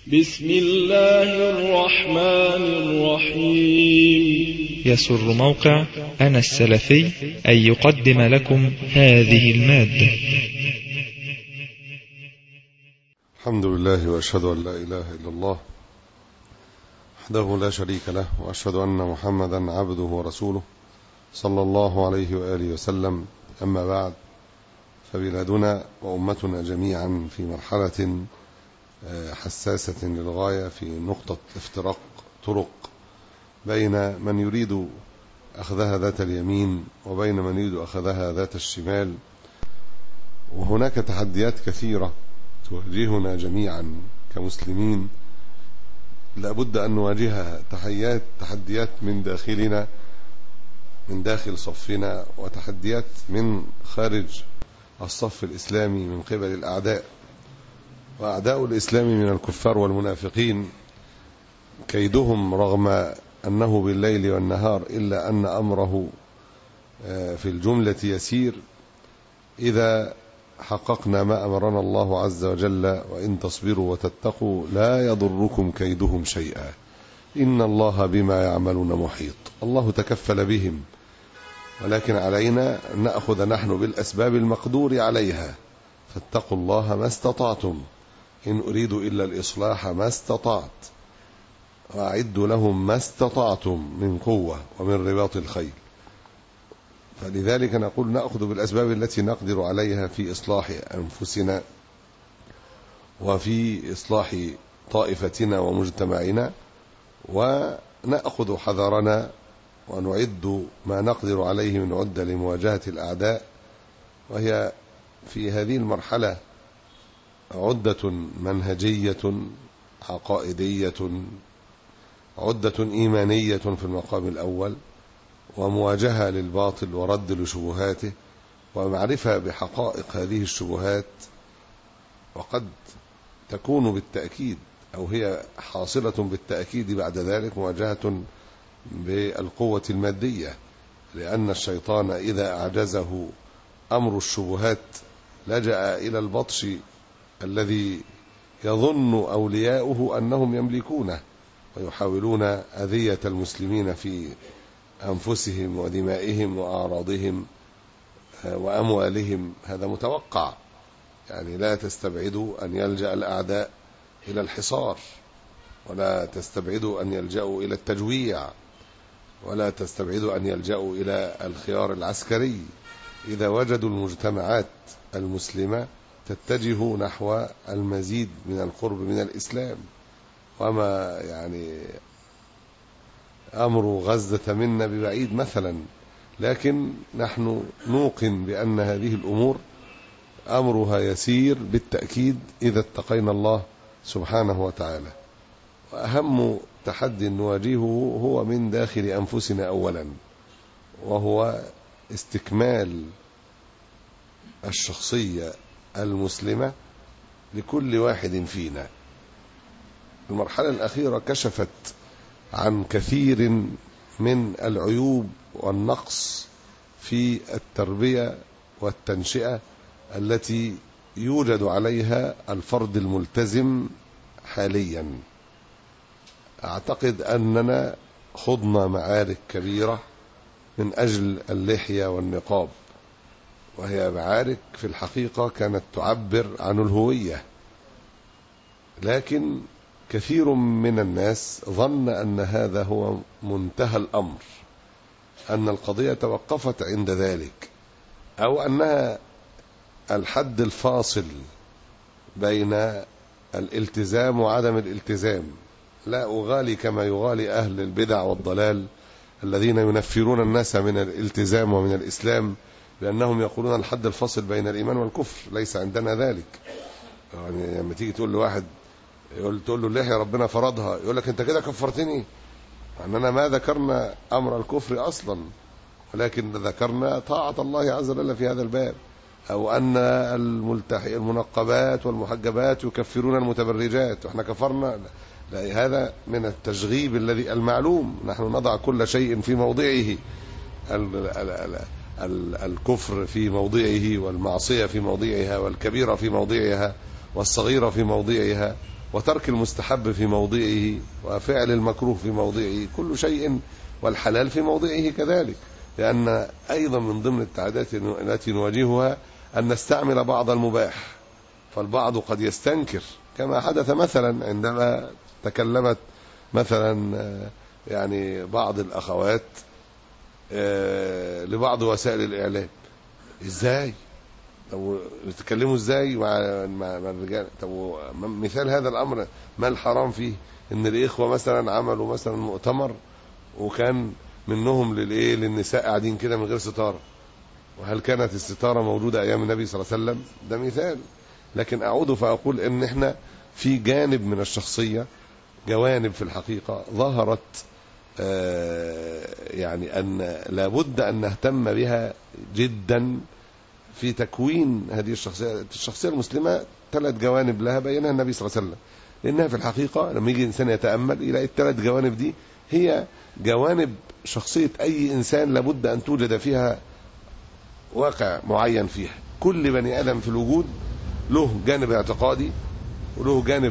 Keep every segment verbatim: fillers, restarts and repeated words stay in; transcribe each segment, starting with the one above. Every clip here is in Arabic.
بسم الله الرحمن الرحيم. يسر موقع أنا السلفي أن يقدم لكم هذه المادة. الحمد لله وأشهد أن لا إله إلا الله وحده لا شريك له، وأشهد أن محمدا عبده ورسوله صلى الله عليه وآله وسلم. أما بعد، فبلادنا وأمتنا جميعا في مرحلة حساسة للغاية في نقطة افتراق طرق بين من يريد أخذها ذات اليمين وبين من يريد أخذها ذات الشمال، وهناك تحديات كثيرة تواجهنا جميعا كمسلمين لابد أن نواجهها، تحديات تحديات من داخلنا من داخل صفنا، وتحديات من خارج الصف الإسلامي من قبل الأعداء. وأعداء الإسلام من الكفار والمنافقين كيدهم رغم أنه بالليل والنهار إلا أن أمره في الجملة يسير إذا حققنا ما أمرنا الله عز وجل: وإن تصبروا وتتقوا لا يضركم كيدهم شيئا إن الله بما يعملون محيط. الله تكفل بهم، ولكن علينا أن نأخذ نحن بالأسباب المقدور عليها. فاتقوا الله ما استطعتم، إن أريد إلا الإصلاح ما استطعت، وأعدوا لهم ما استطعتم من قوة ومن رباط الخيل. فلذلك نقول نأخذ بالأسباب التي نقدر عليها في إصلاح أنفسنا وفي إصلاح طائفتنا ومجتمعنا، ونأخذ حذرنا ونعد ما نقدر عليه من عدة لمواجهة الأعداء. وهي في هذه المرحلة عدة منهجية عقائدية، عدة إيمانية في المقام الأول، ومواجهة للباطل ورد لشبهاته ومعرفة بحقائق هذه الشبهات. وقد تكون بالتأكيد أو هي حاصلة بالتأكيد بعد ذلك مواجهة بالقوة المادية، لأن الشيطان إذا أعجزه أمر الشبهات لجأ إلى البطش الذي يظن أولياؤه أنهم يملكونه، ويحاولون أذية المسلمين في أنفسهم ودمائهم وأعراضهم وأموالهم. هذا متوقع، يعني لا تستبعدوا أن يلجأ الأعداء إلى الحصار، ولا تستبعدوا أن يلجأوا إلى التجويع، ولا تستبعدوا أن يلجأوا إلى الخيار العسكري إذا وجدوا المجتمعات المسلمة تتجه نحو المزيد من القرب من الإسلام. وما يعني أمر غزة منا ببعيد مثلا، لكن نحن نوقن بأن هذه الأمور أمرها يسير بالتأكيد إذا اتقينا الله سبحانه وتعالى. وأهم تحدي نواجهه هو من داخل أنفسنا أولا، وهو استكمال الشخصية المسلمة لكل واحد فينا. المرحلة الأخيرة كشفت عن كثير من العيوب والنقص في التربية والتنشئة التي يوجد عليها الفرد الملتزم حاليا. أعتقد أننا خضنا معارك كبيرة من أجل اللحية والنقاب، وهي معارك في الحقيقة كانت تعبر عن الهوية، لكن كثير من الناس ظن أن هذا هو منتهى الأمر، أن القضية توقفت عند ذلك، أو أنها الحد الفاصل بين الالتزام وعدم الالتزام. لا أغالي كما يغالي أهل البدع والضلال الذين ينفرون الناس من الالتزام ومن الإسلام، لأنهم يقولون الحد الفاصل بين الإيمان والكفر. ليس عندنا ذلك. يعني لما تيجي تقول لواحد يقول تقول له اللحية ربنا فرضها، يقول لك أنت كده كفرتني، أننا ما ذكرنا أمر الكفر أصلا، ولكن ذكرنا طاعة الله عز وجل في هذا الباب، أو أن الملتحي المنقبات والمحجبات يكفرون المتبرجات وإحنا كفرنا. لا، هذا من التشغيب الذي المعلوم. نحن نضع كل شيء في موضعه، الكفر في موضعه، والمعصية في موضعها، والكبيرة في موضعها، والصغيرة في موضعها، وترك المستحب في موضعه، وفعل المكروه في موضعه، كل شيء، والحلال في موضعه كذلك. لأن أيضا من ضمن التعديات التي نواجهها أن نستعمل بعض المباح، فالبعض قد يستنكر، كما حدث مثلا عندما تكلمت مثلا يعني بعض الأخوات لبعض وسائل الإعلام: ازاي طب تتكلموا ازاي مع مع الرجال؟ طب مثال هذا الامر ما الحرام فيه؟ ان الاخوه مثلا عملوا مثلا مؤتمر وكان منهم للايه للنساء قاعدين كده من غير ستاره، وهل كانت الستاره موجوده ايام النبي صلى الله عليه وسلم؟ ده مثال. لكن اعود فاقول ان احنا في جانب من الشخصيه، جوانب في الحقيقه ظهرت يعني أن لابد أن نهتم بها جدا في تكوين هذه الشخصية. الشخصية المسلمة ثلاث جوانب لها بينها النبي صلى الله عليه وسلم، لأنها في الحقيقة لما يجي إنسان يتأمل يلاقي الثلاث جوانب دي هي جوانب شخصية أي إنسان لابد أن توجد فيها واقع معين فيها. كل بني آدم في الوجود له جانب اعتقادي، وله جانب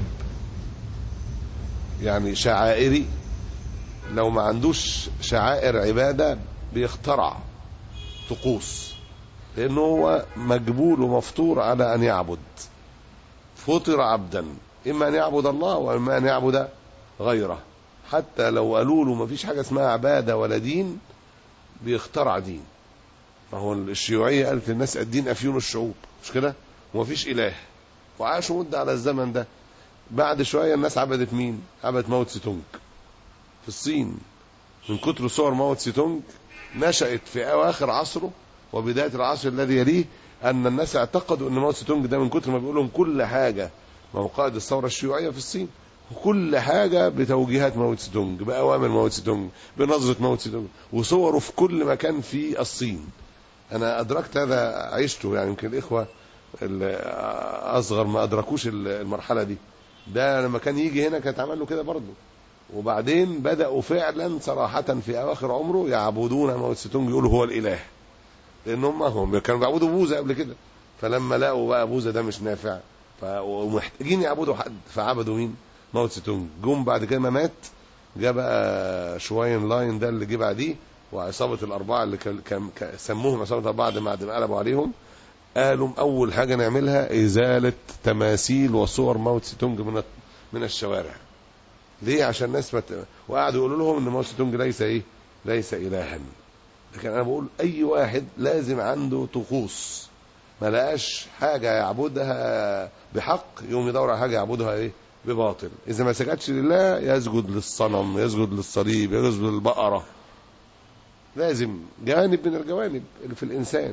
يعني شعائري. لو ما عندوش شعائر عبادة بيخترع طقوس، لأنه هو مجبول ومفطور على أن يعبد. فطر عبدا، إما أن يعبد الله وإما أن يعبد غيره. حتى لو قالوا له ما فيش حاجة اسمها عبادة ولا دين بيخترع دين. ما هو الشيوعية قالت للناس الدين أفيون الشعوب، مش كده؟ وما فيش إله، وعاشوا مدة على الزمن ده. بعد شوية الناس عبدت مين؟ عبدت ماو تسي تونج في الصين. من كتر صور ماو تسي تونج نشأت في أواخر عصره وبداية العصر الذي يليه أن الناس اعتقدوا أن ماو تسي تونج ده من كتر ما بيقولهم كل حاجة، ما هو قائد الثورة الشيوعية في الصين، وكل حاجة بتوجيهات ماو تسي تونج، بأوامر ماو تسي تونج، بنظرة ماو تسي تونج، وصوره في كل مكان في الصين. أنا أدركت هذا، عشته يعني. يمكن الإخوة الأصغر ما أدركوش المرحلة دي. ده لما كان يجي هنا كانت عمل له كده برضه. وبعدين بدأوا فعلا صراحة في أواخر عمره يعبدون ماو تسي تونج، يقولوا هو الإله، لأن هم هم كانوا بيعبدوا بوذا قبل كده. فلما لقوا بقى بوذا ده مش نافع ومحتاجين يعبدوا حد، فعبدوا مين؟ ماو تسي تونج. جم بعد كده ما مات جاء بقى شواين لاين ده اللي جه بعديه، وعصابة الأربعة اللي كان سموهم عصابة الأربعة دي بعد ما قلبوا عليهم، قالوا أول حاجة نعملها إزالة تماثيل وصور ماو تسي تونج من من الشوارع. ليه؟ عشان الناس مت... وقعدوا يقولوا لهم ان ماو تسي تونج ليس ايه؟ ليس إلها. لكن انا بقول اي واحد لازم عنده طقوس، ما لقاش حاجة يعبدها بحق يوم يدور على حاجة يعبدها ايه؟ بباطل. اذا ما سجدش لله يسجد للصنم، يسجد للصليب، يسجد للبقرة. لازم جانب من الجوانب اللي في الانسان.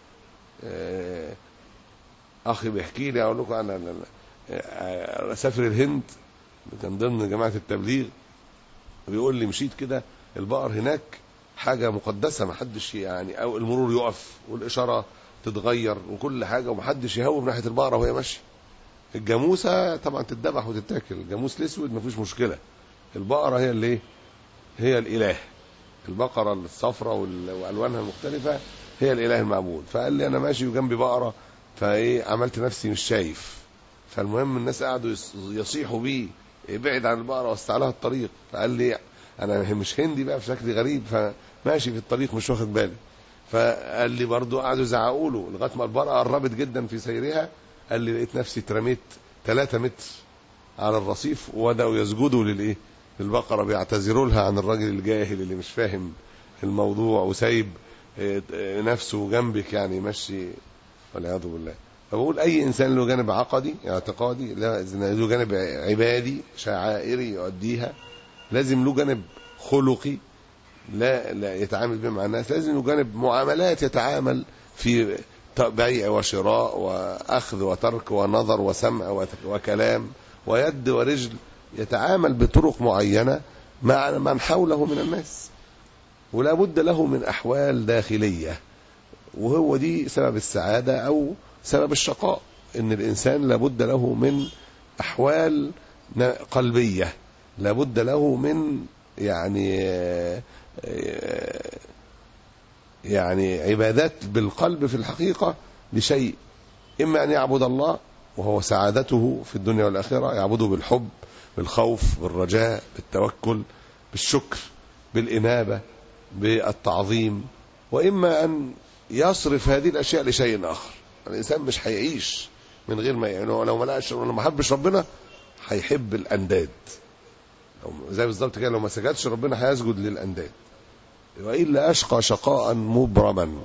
اخي بيحكي لي، اقول لكم انا اسافر الهند، كان ضمن جماعة التبليغ، بيقول لي مشيت كده البقر هناك حاجة مقدسة، محدش يعني، او المرور يقف والاشارة تتغير وكل حاجة، ومحدش يهوب ناحية البقرة وهي ماشية. الجاموسة طبعا تتذبح وتتاكل، الجاموس الاسود مفيش مشكلة، البقرة هي اللي هي الاله. البقرة الصفراء والوانها المختلفة هي الاله المعبود. فقال لي انا ماشي وجنبي بقرة، فايه عملت نفسي مش شايف. فالمهم الناس قعدوا يصيحوا بيه ابعد عن البقرة وسع لها الطريق. فقال لي انا مش هندي بقى في شكل غريب، فماشي في الطريق مش واخد بالي. فقال لي برضو قعدوا يزعقوا له لغايه ما البقرة قربت جدا في سيرها. قال لي لقيت نفسي اترميت ثلاثة متر على الرصيف، وبداوا يسجدوا للايه؟ للبقرة، بيعتذروا لها عن الراجل الجاهل اللي مش فاهم الموضوع وسايب نفسه جنبك يعني ماشي، والعياذ بالله. فبقول اي انسان له جانب عقدي اعتقادي، له جانب عبادي شعائري يؤديها، لازم له جانب خلقي لا لا يتعامل به مع الناس، لازم له جانب معاملات يتعامل في بيع وشراء واخذ وترك ونظر وسمع وكلام ويد ورجل، يتعامل بطرق معينة مع من حوله من الناس. ولا بد له من احوال داخلية، وهو دي سبب السعادة او سبب الشقاء، ان الانسان لابد له من احوال قلبية، لابد له من يعني يعني عبادات بالقلب في الحقيقة لشيء، اما ان يعبد الله وهو سعادته في الدنيا والآخرة يعبده بالحب، بالخوف، بالرجاء، بالتوكل، بالشكر، بالإنابة، بالتعظيم. وإما أن يصرف هذه الأشياء لشيء آخر. الإنسان مش هيعيش من غير ما يعني لو ما لقاش لو ما حبش ربنا هيحب الأنداد، زي بالظبط كده لو ما سجدش ربنا هيسجد للأنداد، وإلا أشقى شقاء مبرما.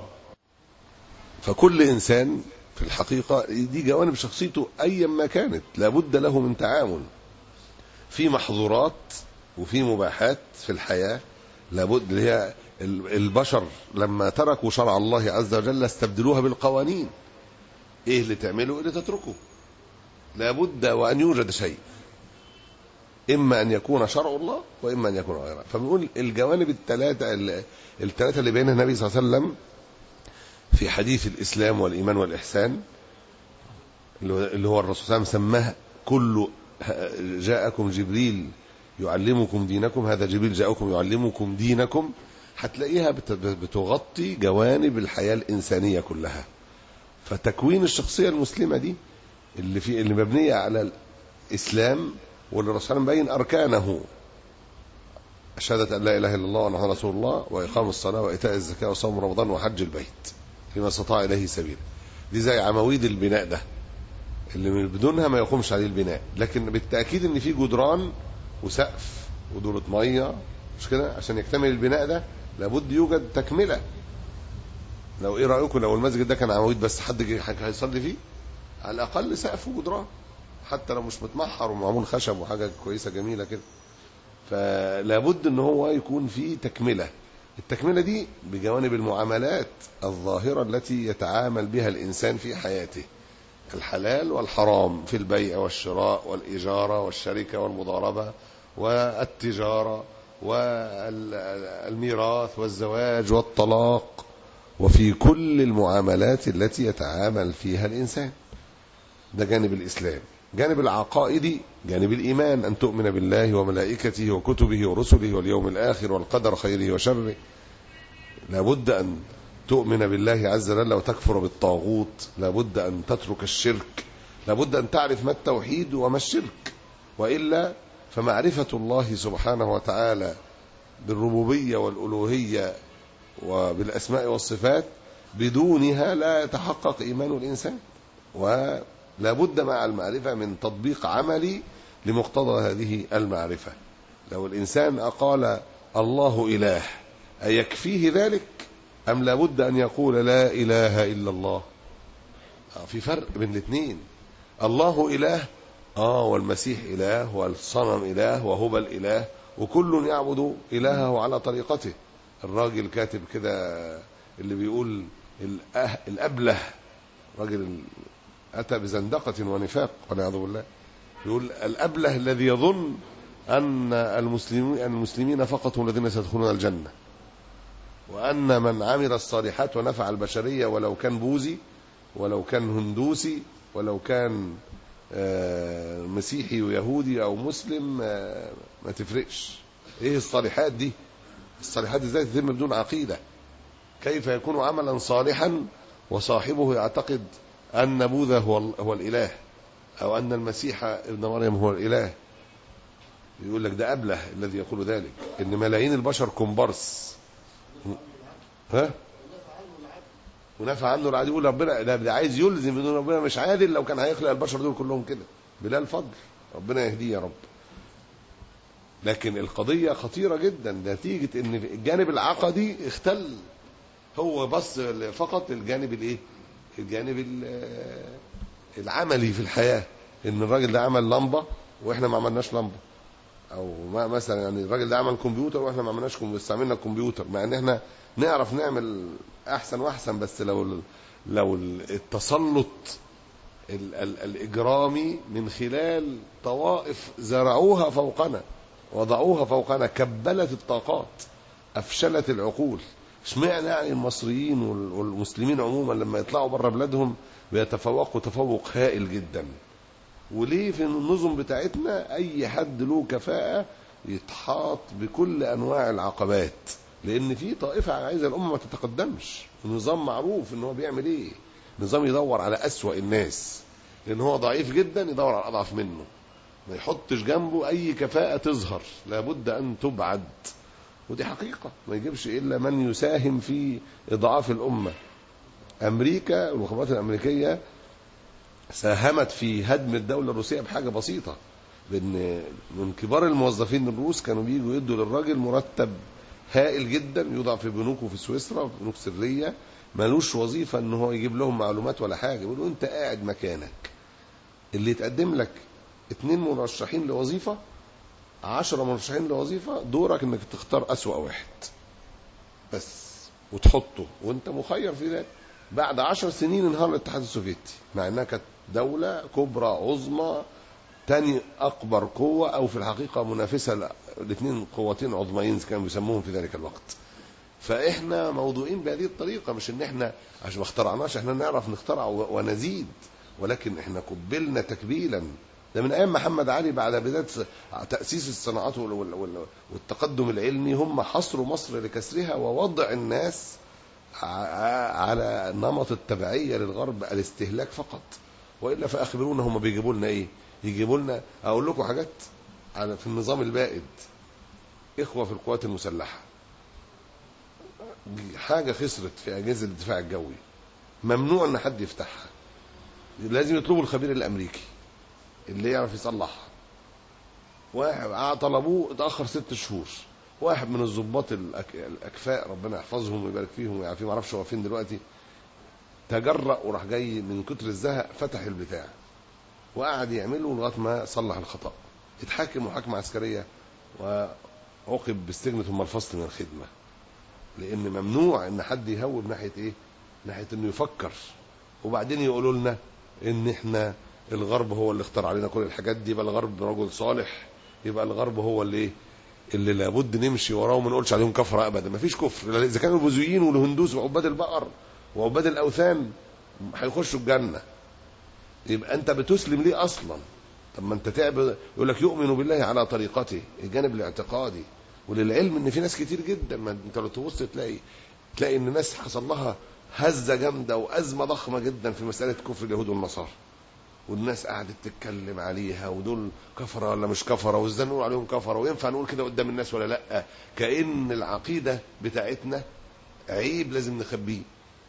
فكل إنسان في الحقيقة دي جوانب شخصيته أيا ما كانت لابد له من تعامل. في محظورات وفي مباحات في الحياة لابد، اللي هي البشر لما تركوا شرع الله عز وجل استبدلوها بالقوانين. ايه اللي تعمله وايه اللي تتركه. لابد وان يوجد شيء، اما ان يكون شرع الله واما ان يكون غيره. فبنقول الجوانب الثلاثه الثلاثه اللي بينها النبي صلى الله عليه وسلم في حديث الاسلام والايمان والاحسان، اللي هو الرسول صلى الله عليه وسلم سماه كل جاءكم جبريل يعلمكم دينكم، هذا جبريل جاءكم يعلمكم دينكم. هتلاقيها بتغطي جوانب الحياة الإنسانية كلها. فتكوين الشخصية المسلمة دي اللي في اللي مبنية على الإسلام، واللي الرسول صلى الله عليه وسلم بين أركانه: شهادة أن لا إله إلا الله وأن محمدا رسول الله، وإقام الصلاة، وإيتاء الزكاة، وصوم رمضان، وحج البيت لمن استطاع إليه سبيلا. دي زي عواميد البناء ده اللي من بدونها ما يقومش عليه البناء. لكن بالتأكيد إن في جدران وسقف ودورة مية، مش كده؟ عشان يكتمل البناء ده لابد يوجد تكملة. لو ايه رأيكم لو المسجد ده كان عواميد بس، حد هيصلي فيه؟ على الأقل سقف وجدران، حتى لو مش متمحر ومعمول خشب وحاجة كويسة جميلة كده. فلابد ان هو يكون فيه تكملة. التكملة دي بجوانب المعاملات الظاهرة التي يتعامل بها الإنسان في حياته، الحلال والحرام، في البيع والشراء والإجارة والشركة والمضاربة والتجارة والميراث والزواج والطلاق، وفي كل المعاملات التي يتعامل فيها الإنسان. ده جانب الإسلام. جانب العقائدي جانب الإيمان، أن تؤمن بالله وملائكته وكتبه ورسله واليوم الآخر والقدر خيره وشره. لابد أن تؤمن بالله عز وجل وتكفر بالطاغوت، لابد أن تترك الشرك، لابد أن تعرف ما التوحيد وما الشرك، وإلا فمعرفة الله سبحانه وتعالى بالربوبية والألوهية وبالأسماء والصفات بدونها لا يتحقق إيمان الإنسان. ولا بد مع المعرفة من تطبيق عملي لمقتضى هذه المعرفة. لو الإنسان أقال الله إله أيكفيه ذلك أم لا بد أن يقول لا إله إلا الله؟ في فرق بين الاثنين. الله إله آه والمسيح إله والصنم إله وهبل إله، وكل يعبد إلهه على طريقته. الراجل كاتب كده اللي بيقول الأبله، راجل أتى بزندقة ونفاق والعياذ بالله، يقول الأبله الذي يظن أن المسلمين المسلمين فقط هم الذين سيدخلون الجنة، وأن من عمل الصالحات ونفع البشرية ولو كان بوذي ولو كان هندوسي ولو كان مسيحي ويهودي أو مسلم ما تفرقش. إيه الصالحات دي؟ الصالحات ازاي تتم بدون عقيدة؟ كيف يكون عملا صالحا وصاحبه يعتقد أن بوذا هو, هو الإله، أو أن المسيح ابن مريم هو الإله؟ يقول لك ده أبله الذي يقول ذلك، إن ملايين البشر كومبارس. ها؟ ونفع عنه العدل. يقول ربنا ده عايز يلزم ان ربنا مش عادل، لو كان هيخلق البشر دول كلهم كده بلا الفضل. ربنا يهديه يا رب. لكن القضية خطيرة جدا نتيجة ان الجانب العقدي اختل. هو بس فقط الجانب الايه؟ الجانب العملي في الحياة، ان الراجل ده عمل لمبة واحنا ما عملناش لمبة، او ما مثلا يعني الراجل ده عمل كمبيوتر واحنا ما عملناش كمبيوتر، استعملنا الكمبيوتر، مع ان احنا نعرف نعمل احسن واحسن، بس لو لو التسلط ال ال الاجرامي من خلال طوائف زرعوها فوقنا وضعوها فوقنا، كبلت الطاقات، افشلت العقول. اشمعنى يعني المصريين والمسلمين عموما لما يطلعوا بره بلادهم بيتفوقوا تفوق هائل جدا؟ وليه في النظم بتاعتنا اي حد له كفاءة يتحاط بكل انواع العقبات؟ لان في طائفة عايزة الامة ما تتقدمش. النظام معروف ان هو بيعمل ايه، نظام يدور على اسوأ الناس، لأن هو ضعيف جدا يدور على الأضعف منه، ما يحطش جنبه أي كفاءة تظهر، لابد أن تبعد. ودي حقيقة ما يجيبش إلا من يساهم في إضعاف الأمة. أمريكا والمخابرات الأمريكية ساهمت في هدم الدولة الروسية بحاجة بسيطة، لأن من كبار الموظفين الروس كانوا بيجوا يدوا للراجل مرتب هائل جدا يوضع في بنوك وفي سويسرا، بنوك سرية، ملوش وظيفة ان هو يجيب لهم معلومات ولا حاجة. يقولوا انت قاعد مكانك، اللي يتقدم لك اتنين مرشحين لوظيفة، عشرة مرشحين لوظيفة، دورك انك تختار اسوأ واحد بس وتحطه، وانت مخير في ذلك. بعد عشر سنين انهار الاتحاد السوفيتي، مع انها كانت دولة كبرى عظمى، تاني اكبر قوة، او في الحقيقة منافسة الاثنين قوتين عظميين كانوا بيسموهم في ذلك الوقت. فاحنا موضوعين بهذه الطريقة، مش ان احنا عشان ما اخترعناش، احنا نعرف نخترع ونزيد، ولكن احنا قبلنا تكبيلا. ده من ايام محمد علي بعد بداية تأسيس الصناعات والتقدم العلمي، هم حصروا مصر لكسرها ووضع الناس على نمط التبعية للغرب، الاستهلاك فقط. وإلا فأخبرونا هم بيجيبوا لنا ايه؟ يجيبوا لنا، اقول لكم حاجات على في النظام البائد، اخوة في القوات المسلحة، حاجة خسرت في أجهزة الدفاع الجوي، ممنوع ان حد يفتحها، لازم يطلبوا الخبير الامريكي اللي يعرف يصلحها. واحد طلبوه اتأخر ست شهور، واحد من الضباط الاكفاء ربنا يحفظهم ويبارك فيهم ويعافيهم، ما اعرفش هو فين دلوقتي، تجرأ وراح جاي من كتر الزهق فتح البتاع وقعد يعمله لغايه ما صلح الخطأ. اتحاكم محاكمة عسكرية وعوقب بالسجن ثم الفصل من الخدمة، لان ممنوع ان حد يهوب ناحية ايه؟ ناحية انه يفكر. وبعدين يقولوا لنا ان احنا الغرب هو اللي اختار علينا كل الحاجات دي، يبقى الغرب رجل صالح، يبقى الغرب هو اللي ايه؟ اللي لابد نمشي وراه وما نقولش عليهم كفر ابدا. ما فيش كفر، اذا كانوا البوذيين والهندوس وعباد البقر وعباد الاوثان هيخشوا الجنة، يبقى انت بتسلم ليه اصلا؟ طب ما انت تعب. يقول لك يؤمن بالله على طريقته، الجانب الاعتقادي. وللعلم ان في ناس كتير جدا، ما انت لو تبص تلاقي تلاقي ان الناس حصل لها هزه جامده وازمه ضخمه جدا في مساله كفر اليهود والنصارى، والناس قعدت تتكلم عليها، ودول كفره ولا مش كفره، وازاي نقول عليهم كفره، وينفع نقول كده قدام الناس ولا لا؟ كأن العقيده بتاعتنا عيب لازم نخبيه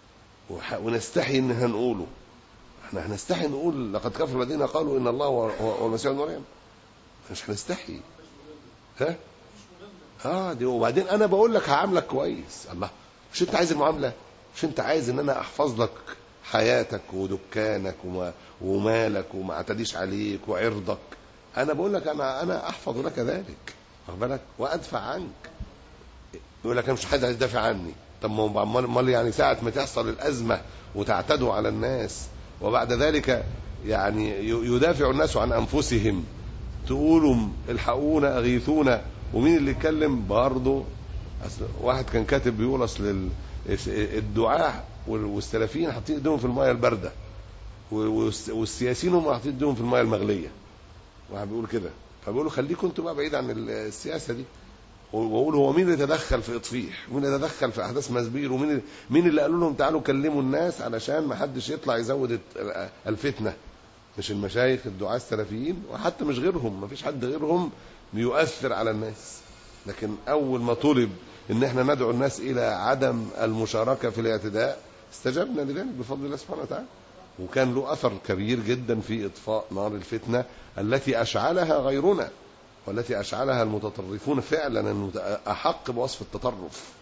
ونستحي ان احنا نقوله. احنا هنستحي نقول لقد كفر الذين قالوا ان الله هو المسيح ابن مريم؟ مش هنستحي. ها اه دي. وبعدين انا بقول لك هعاملك كويس، الله، مش انت عايز المعامله؟ مش انت عايز ان انا احفظ لك حياتك ودكانك ومالك وما اعتديش عليك وعرضك؟ انا بقول لك انا انا احفظ لك ذلك، واخد بالك، وادفع عنك. يقول لك انا مش حد هيدافع عني. طب ما امال يعني ساعه ما تحصل الازمه وتعتدوا على الناس وبعد ذلك يعني يدافع الناس عن انفسهم، تقولوا الحقونا اغيثونا، ومين اللي يتكلم برضه؟ واحد كان كاتب بيقول اصل الدعاة والسلفيين حاطين ايديهم في الميه البارده والسياسيين هم حاطين ايديهم في الميه المغليه. واحد بيقول كده، فبيقولوا خليكم انتوا بقى بعيد عن السياسه دي. واقول هو مين اللي تدخل في اطفيح؟ مين اللي تدخل في احداث مسبير؟ ومين مين اللي قالوا لهم تعالوا كلموا الناس علشان ما حدش يطلع يزود الفتنه؟ مش المشايخ الدعاة السلفيين، وحتى مش غيرهم، ما فيش حد غيرهم بيؤثر على الناس. لكن اول ما طلب ان احنا ندعو الناس الى عدم المشاركه في الاعتداء استجبنا لذلك بفضل الله سبحانه وتعالى، وكان له اثر كبير جدا في اطفاء نار الفتنه التي اشعلها غيرنا والتي اشعلها المتطرفون فعلا احق بوصف التطرف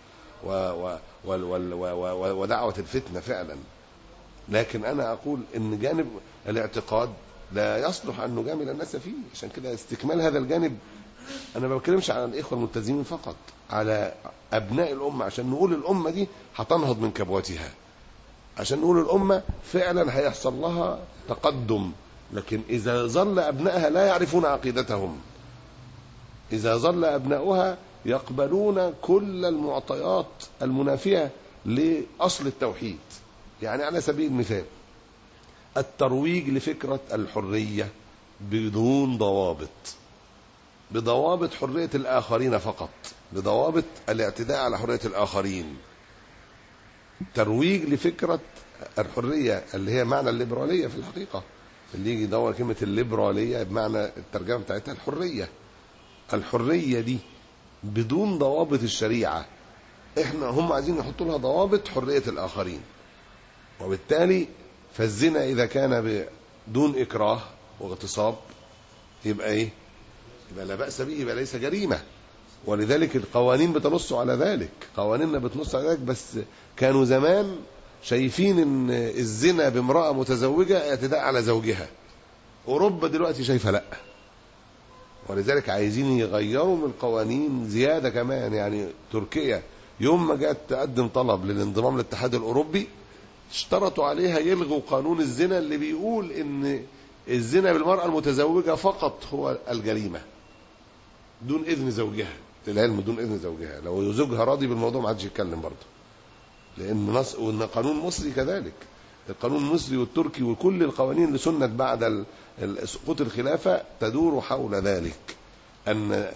ودعوه الفتنه فعلا. لكن انا اقول ان جانب الاعتقاد لا يصلح ان نجامل الناس فيه. عشان كده استكمال هذا الجانب، انا ما بتكلمش عن الاخوه الملتزمين فقط، على ابناء الامه، عشان نقول الامه دي هتنهض من كبوتها، عشان نقول الامه فعلا هيحصل لها تقدم. لكن اذا ظل ابنائها لا يعرفون عقيدتهم، اذا ظل ابناؤها يقبلون كل المعطيات المنافيه لاصل التوحيد، يعني على سبيل المثال الترويج لفكره الحريه بدون ضوابط، بضوابط حرية الآخرين فقط، بضوابط الاعتداء على حرية الآخرين، ترويج لفكرة الحرية اللي هي معنى الليبرالية في الحقيقة، اللي يجي يدور كلمة الليبرالية بمعنى الترجمة بتاعتها الحرية. الحرية دي بدون ضوابط الشريعة، احنا هم عايزين يحطوا لها ضوابط حرية الآخرين، وبالتالي فالزنا إذا كان بدون إكراه واغتصاب يبقى إيه؟ يبقى لا بأس به، يبقى ليس جريمة. ولذلك القوانين بتنص على ذلك، قوانيننا بتنص على ذلك. بس كانوا زمان شايفين ان الزنا بامرأة متزوجة اعتداء على زوجها. اوروبا دلوقتي شايفة لا، ولذلك عايزين يغيروا من القوانين زيادة كمان. يعني تركيا يوم ما جت تقدم طلب للانضمام للاتحاد الاوروبي اشترطوا عليها يلغوا قانون الزنا اللي بيقول ان الزنا بالمرأة المتزوجة فقط هو الجريمة دون اذن زوجها. للعلم دون اذن زوجها، لو زوجها راضي بالموضوع ما حدش يتكلم برضه، لان نص وان قانون مصري كذلك. القانون المصري والتركي وكل القوانين اللي سنت بعد سقوط الخلافه تدور حول ذلك، ان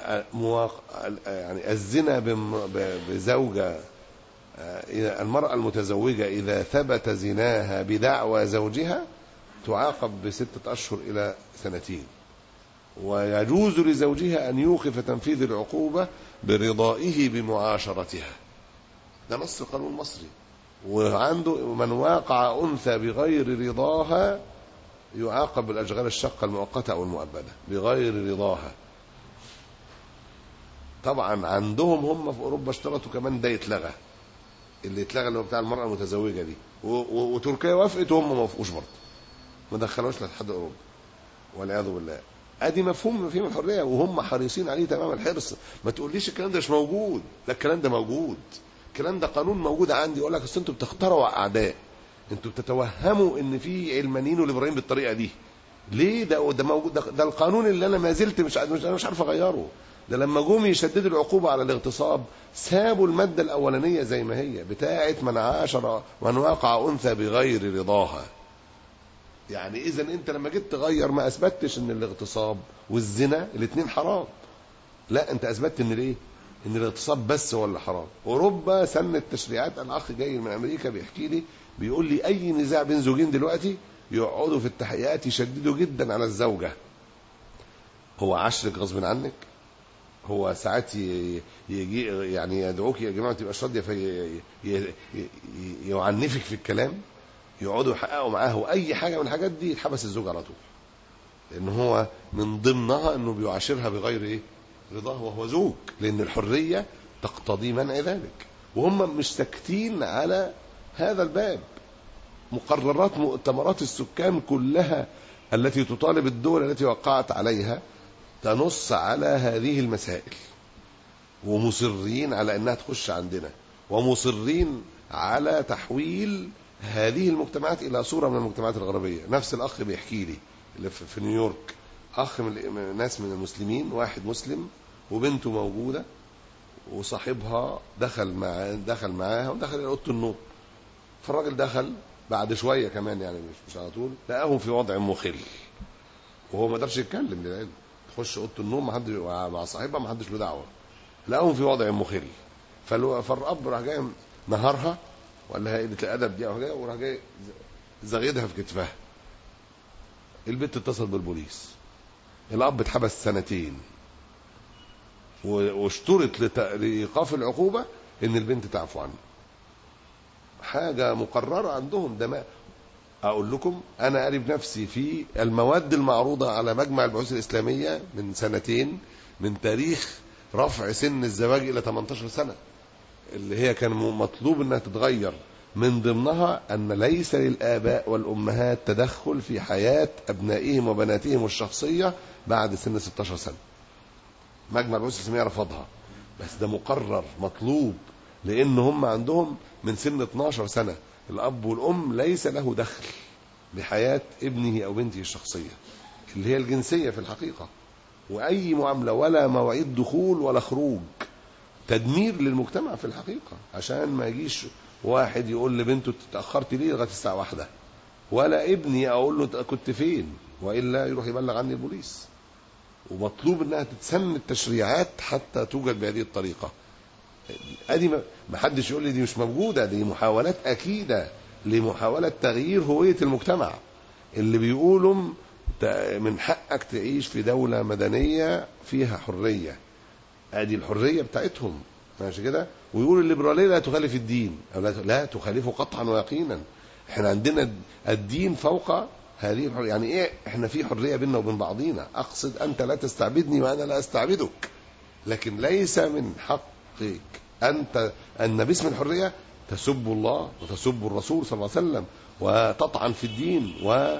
يعني الزنا بزوجه، المراه المتزوجه اذا ثبت زناها بدعوى زوجها تعاقب بسته اشهر الى سنتين، ويجوز لزوجها أن يوقف تنفيذ العقوبة برضائه بمعاشرتها. ده نص القانون المصري. وعنده من واقع أنثى بغير رضاها يعاقب بالأشغال الشقة المؤقتة أو المؤبدة بغير رضاها. طبعا عندهم هم في أوروبا اشترطوا كمان ده يتلغى، اللي يتلغى اللي هو بتاع المرأة المتزوجة دي، وتركيا وافقت وهم ما وافقوش برضه، ما دخلوش لاتحاد أوروبا والعياذ بالله. ادي مفهوم مفهوم الحريه، وهم حريصين عليه تمام الحرص. ما تقوليش الكلام ده مش موجود، لا الكلام ده موجود، الكلام ده قانون موجود عندي. اقول لك اصل انتوا بتخترعوا اعداء، انتوا بتتوهموا ان في علمانيين وليبراليين بالطريقه دي. ليه؟ ده ده موجود، ده, ده القانون اللي انا ما زلت مش مش انا مش عارف اغيره. ده لما جم يشددوا العقوبه على الاغتصاب سابوا الماده الاولانيه زي ما هي بتاعه من عاشر من واقع انثى بغير رضاها. يعني اذا انت لما جيت تغير ما اثبتش ان الاغتصاب والزنا الاثنين حرام، لا انت اثبتت ان الايه؟ ان الاغتصاب بس هو اللي حرام. اوروبا سنت تشريعات. الاخ جاي من امريكا بيحكي لي، بيقول لي اي نزاع بين زوجين دلوقتي يقعدوا في التحقيقات يشددوا جدا على الزوجه. هو عشرك غصب عنك، هو ساعات يجي يعني يدعوك يا جماعه تبقى راضيه في يعنفك في الكلام، يقعدوا يحققوا معاه، واي حاجه من الحاجات دي يتحبس الزوج على طول، لان هو من ضمنها انه بيعاشرها بغير ايه؟ رضاه وهو زوج، لان الحريه تقتضي منع ذلك. وهم مش ساكتين على هذا الباب. مقررات مؤتمرات السكان كلها التي تطالب الدول التي وقعت عليها تنص على هذه المسائل، ومصرين على انها تخش عندنا، ومصرين على تحويل هذه المجتمعات الى صوره من المجتمعات الغربيه. نفس الاخ بيحكي لي اللي في نيويورك، اخ من ناس من المسلمين، واحد مسلم وبنته موجوده وصاحبها دخل مع دخل معاها ودخل الى اوضه النوم. فالراجل دخل بعد شويه كمان، يعني مش مش على طول، لقاهم في وضع مخل وهو ما قدرش يتكلم للعلم. تخش اوضه النوم ما حدش مع صاحبها، ما حدش له دعوه، لقاهم في وضع مخل. فالاب راح جاي نهارها وقال لها قله الادب دي، وراح جاي زغيدها في كتفها. البنت اتصل بالبوليس، الاب اتحبس سنتين، واشترط لايقاف العقوبه ان البنت تعفو عنه. حاجه مقرره عندهم. ده ما اقول لكم، انا قاري بنفسي في المواد المعروضه على مجمع البحوث الاسلاميه من سنتين، من تاريخ رفع سن الزواج الى ثمانية عشر سنه، اللي هي كان مطلوب انها تتغير. من ضمنها ان ليس للاباء والامهات تدخل في حياه ابنائهم وبناتهم الشخصيه بعد سن ستة عشر سنه. مجمع البحوث الاسلاميه رفضها، بس ده مقرر مطلوب، لان هم عندهم من سن اثناشر سنه الاب والام ليس له دخل بحياه ابنه او بنته الشخصيه اللي هي الجنسيه في الحقيقه، واي معامله ولا مواعيد دخول ولا خروج. تدمير للمجتمع في الحقيقه، عشان ما يجيش واحد يقول لبنته اتاخرت ليه لغايه الساعه واحدة، ولا ابني اقول له كنت فين، والا يروح يبلغ عني البوليس. ومطلوب انها تتسن التشريعات حتى توجد بهذه الطريقه. ادي ما حدش يقول لي دي مش موجوده، دي محاولات اكيده لمحاوله تغيير هويه المجتمع. اللي بيقولوا من حقك تعيش في دولة مدنية فيها حرية، ادي الحرية بتاعتهم ماشي كده. ويقول الليبرالية لا تخالف الدين، أو لا تخالفه قطعا ويقينا. احنا عندنا الدين فوق هذه الحرية. يعني ايه احنا في حرية بيننا وبين بعضينا؟ اقصد انت لا تستعبدني وانا لا استعبدك، لكن ليس من حقك انت ان باسم الحرية تسب الله وتسب الرسول صلى الله عليه وسلم وتطعن في الدين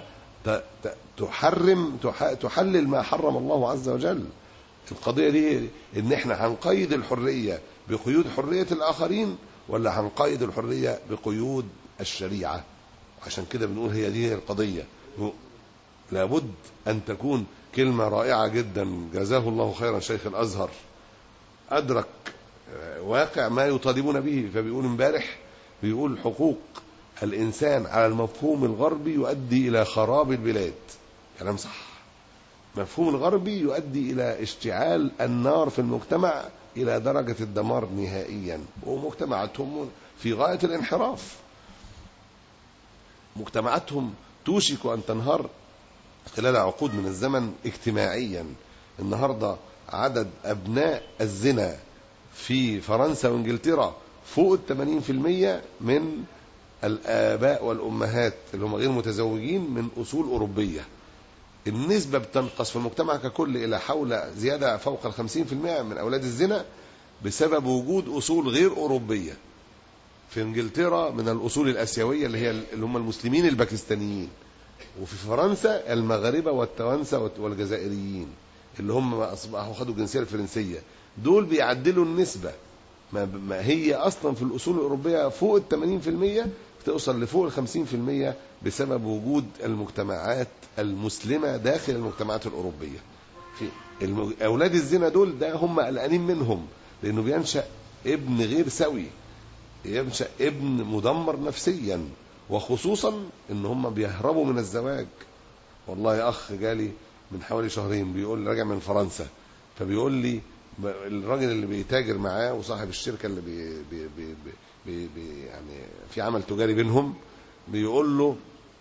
وتحرم تحلل ما حرم الله عز وجل. القضية دي ان احنا هنقيد الحرية بقيود حرية الاخرين ولا هنقيد الحرية بقيود الشريعة. عشان كده بنقول هي دي القضية. لابد ان تكون كلمة رائعة جدا جزاه الله خيرا شيخ الازهر، ادرك واقع ما يطالبون به. فبيقول امبارح بيقول حقوق الانسان على المفهوم الغربي يؤدي الى خراب البلاد. كلام صح. مفهوم الغربي يؤدي الى اشتعال النار في المجتمع الى درجة الدمار نهائيا، ومجتمعاتهم في غاية الانحراف. مجتمعاتهم توشك ان تنهار خلال عقود من الزمن اجتماعيا. النهاردة عدد ابناء الزنا في فرنسا وانجلترا فوق الثمانين في المية من الآباء والأمهات اللي هم غير متزوجين من أصول أوروبية. النسبة بتنقص في المجتمع ككل إلى حول زيادة فوق الخمسين في المية من أولاد الزنا بسبب وجود أصول غير أوروبية. في انجلترا من الأصول الآسيوية اللي هي اللي هم المسلمين الباكستانيين، وفي فرنسا المغاربة والتوانسة والجزائريين اللي هم أصبحوا خدوا الجنسية الفرنسية. دول بيعدلوا النسبة، ما هي أصلا في الأصول الأوروبية فوق الثمانين في المية بتوصل لفوق الخمسين في المية بسبب وجود المجتمعات المسلمة داخل المجتمعات الأوروبية. في أولاد الزنا دول ده هم قلقانين منهم، لأنه بينشأ ابن غير سوي، ينشأ ابن مدمر نفسيا، وخصوصا ان هم بيهربوا من الزواج. والله اخ جالي من حوالي شهرين بيقول راجع من فرنسا، فبيقول لي الراجل اللي بيتاجر معاه وصاحب الشركة اللي بي بي بي بي بي يعني في عمل تجاري بينهم، بيقول له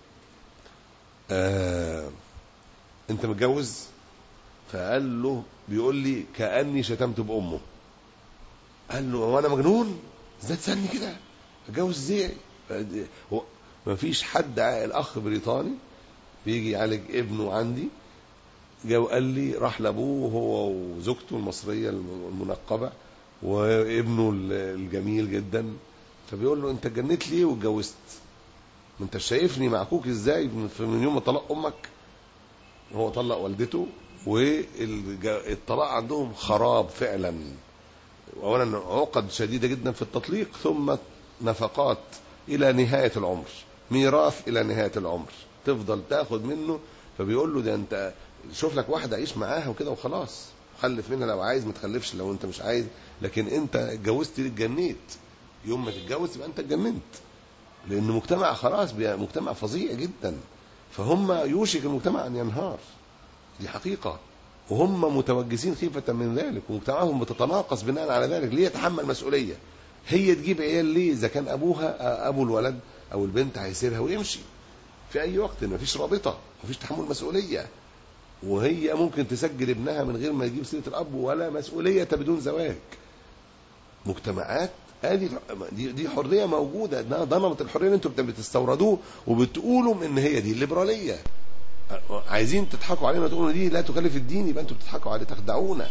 آه انت متجوز؟ فقال له بيقول لي كأني شتمت بأمه. قال له وانا مجنون؟ ازاي تسألني كده؟ اتجوز ازاي؟ هو ما فيش حد عاقل اخ بريطاني بيجي يعالج ابنه عندي جاء وقال لي راح لابوه هو وزوجته المصريه المنقبه وابنه الجميل جدا، فبيقول له انت اتجننت ليه واتجوزت؟ ما انت شايفني معكوك ازاي من يوم ما طلق امك. هو طلق والدته، والطلاق عندهم خراب فعلا. اولا عقد شديده جدا في التطليق، ثم نفقات الى نهايه العمر، ميراث الى نهايه العمر تفضل تاخد منه. فبيقول له ده انت شوف لك واحده عيش معاها وكده وخلاص، خلف منها لو عايز، ما تخلفش لو انت مش عايز، لكن انت اتجوزت اتجنيت. يوم ما تتجوز يبقى انت اتجننت، لان مجتمع خلاص مجتمع فظيع جدا. فهم يوشك المجتمع ان ينهار، دي حقيقه، وهم متوجسين خيفه من ذلك، ومجتمعهم بتتناقص بناء على ذلك. ليه يتحمل مسؤوليه؟ هي تجيب عيال ليه اذا كان ابوها ابو الولد او البنت هيسيبها ويمشي في اي وقت؟ ما فيش رابطه، ما فيش تحمل مسؤوليه، وهي ممكن تسجل ابنها من غير ما يجيب سيره الاب ولا مسؤوليه بدون زواج. مجتمعات ادي دي, دي حريه موجوده، ضمنت الحريه اللي انتم بتستوردوه وبتقولوا ان هي دي الليبراليه. عايزين تضحكوا علينا وتقولوا دي لا تخالف الدين، يبقى انتم بتضحكوا عليه، تخدعونا.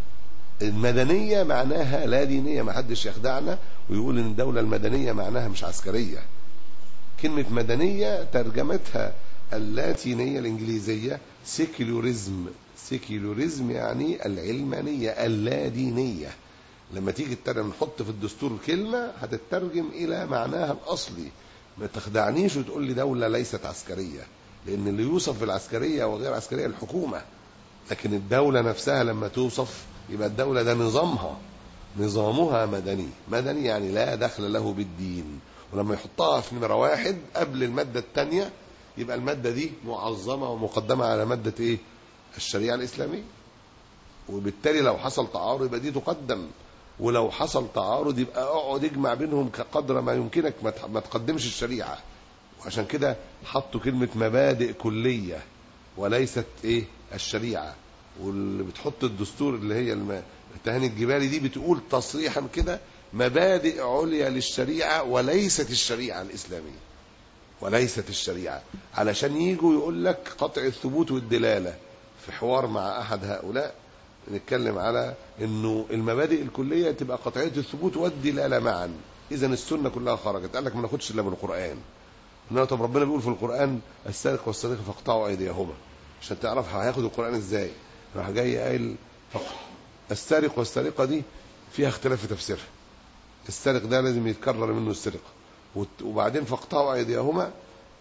المدنيه معناها لا دينيه، ما حدش يخدعنا ويقول ان الدوله المدنيه معناها مش عسكريه. كلمه مدنيه ترجمتها اللاتينيه الانجليزيه سيكولوريزم. سيكولوريزم يعني العلمانيه اللادينيه. لما تيجي نحط في الدستور كلمه هتترجم الى معناها الاصلي. ما تخدعنيش وتقول لي دوله ليست عسكريه، لان اللي يوصف بالعسكريه وغير عسكريه الحكومه، لكن الدوله نفسها لما توصف يبقى الدوله ده نظامها نظامها مدني. مدني يعني لا دخل له بالدين، ولما يحطها في نمره واحد قبل الماده الثانيه يبقى الماده دي معظمه ومقدمه على ماده ايه؟ الشريعه الاسلاميه. وبالتالي لو حصل تعارض يبقى دي تقدم، ولو حصل تعارض يبقى اقعد اجمع بينهم كقدر ما يمكنك، ما تقدمش الشريعه وعشان كده حطوا كلمة مبادئ كلية وليست ايه الشريعة. واللي بتحط الدستور اللي هي التهاني الجبالي دي بتقول تصريحا كده مبادئ عليا للشريعة وليست الشريعة الإسلامية، وليست الشريعة، علشان يجوا يقول لك قطع الثبوت والدلالة. في حوار مع أحد هؤلاء نتكلم على انه المبادئ الكلية تبقى قطعية الثبوت والدلالة معا، اذا السنة كلها خرجت. قال لك ما ناخدش الا من القرآن. قلنا طب ربنا بيقول في القرآن السارق والسارقة فاقطعوا ايديهما، عشان تعرف هياخد القرآن ازاي. راح جاي قايل السارق والسارقة دي فيها اختلاف في تفسيرها. السارق ده لازم يتكرر منه السرقة، وبعدين فاقطعوا ايديهما،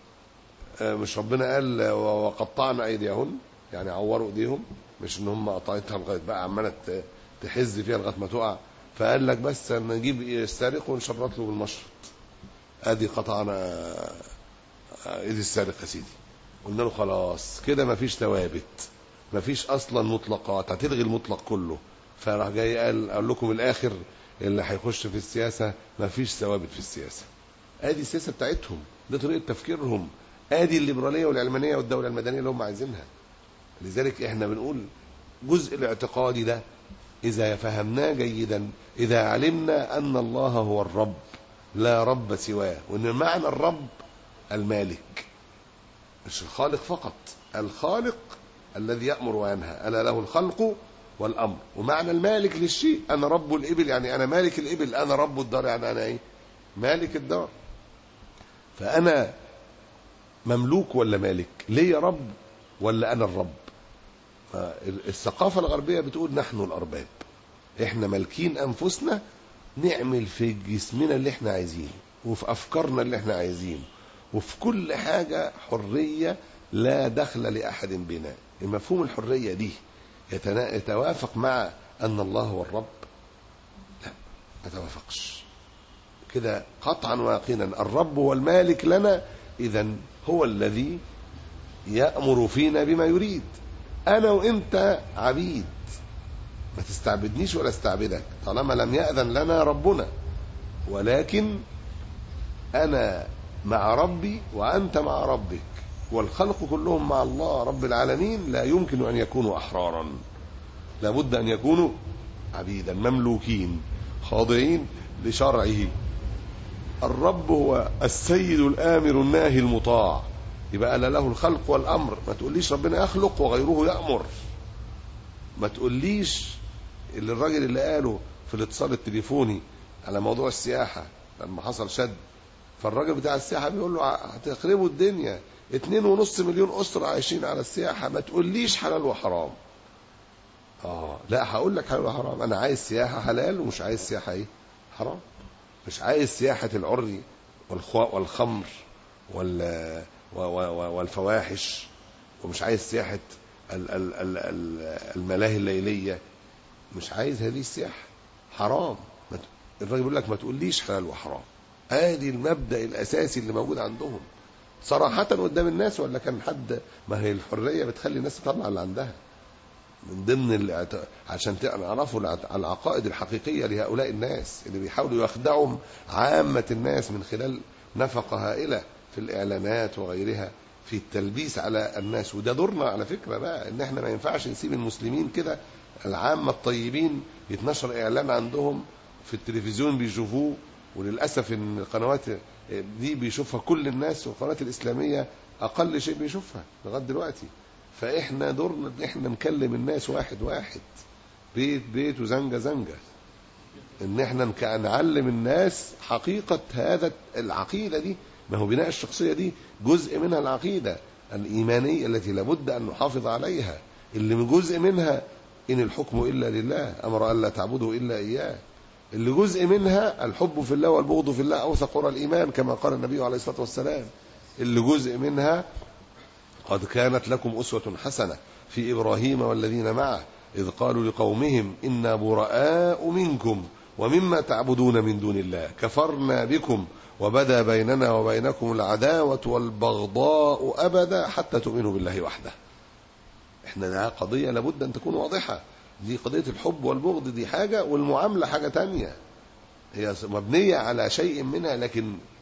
مش ربنا قال وقطعنا ايديهن يعني عوروا ايديهم، مش ان هم قطعتها لغايه بقى عماله تحز فيها لغايه ما تقع. فقال لك بس نجيب السارق ونشرط له بالمشرط، ادي قطعنا ايد السارق يا سيدي. قلنا له خلاص كده مفيش ثوابت، مفيش اصلا مطلقات، هتلغي المطلق كله. فراح جاي قال اقول لكم الاخر اللي هيخش في السياسه مفيش ثوابت في السياسه. ادي السياسه بتاعتهم، دي طريقه تفكيرهم، ادي الليبراليه والعلمانيه والدوله المدنيه اللي هم عايزينها. لذلك احنا بنقول جزء الاعتقادي ده اذا فهمناه جيدا، اذا علمنا ان الله هو الرب لا رب سواه، وان معنى الرب المالك مش الخالق فقط، الخالق الذي يأمر وينهى، ألا له الخلق والأمر. ومعنى المالك للشيء أنا رب الإبل يعني أنا مالك الإبل، أنا رب الدار يعني أنا إيه مالك الدار. فأنا مملوك ولا مالك؟ ليه رب ولا أنا الرب؟ الثقافة الغربية بتقول نحن الأرباب، إحنا مالكين أنفسنا، نعمل في جسمنا اللي إحنا عايزينه، وفي أفكارنا اللي إحنا عايزينه، وفي كل حاجة حرية لا دخل لأحد بنا. المفهوم الحرية دي يتوافق مع أن الله هو الرب؟ لا، ما توافقش كده قطعا ويقينا. الرب هو المالك لنا، إذن هو الذي يأمر فينا بما يريد. أنا وإنت عبيد، ما تستعبدنيش ولا استعبدك طالما لم يأذن لنا ربنا، ولكن أنا مع ربي وأنت مع ربك، والخلق كلهم مع الله رب العالمين. لا يمكن أن يكونوا أحرارا، لابد أن يكونوا عبيدا مملوكين خاضعين لشرعه. الرب هو السيد الآمر الناهي المطاع، يبقى لا له الخلق والأمر. ما تقوليش ربنا يخلق وغيره يأمر، ما تقوليش اللي الراجل اللي قاله في الاتصال التليفوني على موضوع السياحة لما حصل شد، فالراجل بتاع السياحة بيقول له هتخربوا الدنيا، اتنين ونص مليون أسرة عايشين على السياحة، ما تقوليش حلال وحرام. اه لا، هقول لك حلال وحرام. انا عايز سياحة حلال ومش عايز سياحة ايه حرام. مش عايز سياحة العري والخمر والفواحش، ومش عايز سياحة الملاهي الليلية، مش عايز هذه السياحة، حرام. الراجل بيقول لك ما تقوليش حلال وحرام. ادي المبدأ الاساسي اللي موجود عندهم صراحة قدام الناس. ولا كان حد، ما هي الحرية بتخلي الناس تطلع اللي عندها من ضمن الاعت... عشان تعرفوا العقائد الحقيقية لهؤلاء الناس اللي بيحاولوا يخدعوا عامة الناس من خلال نفقة هائلة في الإعلانات وغيرها في التلبيس على الناس. وده دورنا على فكرة بقى، ان احنا ما ينفعش نسيب المسلمين كده العامة الطيبين يتنشر إعلان عندهم في التلفزيون بيشوفوه، وللأسف ان القنوات دي بيشوفها كل الناس، والقنوات الإسلامية أقل شيء بيشوفها لغاية دلوقتي. فإحنا دورنا ان احنا نكلم الناس واحد واحد، بيت بيت وزنجة زنجة، ان احنا نعلم الناس حقيقة هذا العقيدة دي. ما هو بناء الشخصية دي جزء منها العقيدة الإيمانية التي لابد أن نحافظ عليها، اللي من جزء منها إن الحكم إلا لله، أمر ألا تعبدوا إلا إياه، اللي جزء منها الحب في الله والبغض في الله أوثق قرى الإيمان كما قال النبي عليه الصلاة والسلام، اللي جزء منها قد كانت لكم أسوة حسنة في إبراهيم والذين معه إذ قالوا لقومهم إنا براء منكم ومما تعبدون من دون الله كفرنا بكم وبدا بيننا وبينكم العداوة والبغضاء أبدا حتى تؤمنوا بالله وحده. احنا ده قضية لابد أن تكون واضحة. دي قضية الحب والبغض دي حاجة، والمعاملة حاجة تانية، هي مبنية على شيء منها، لكن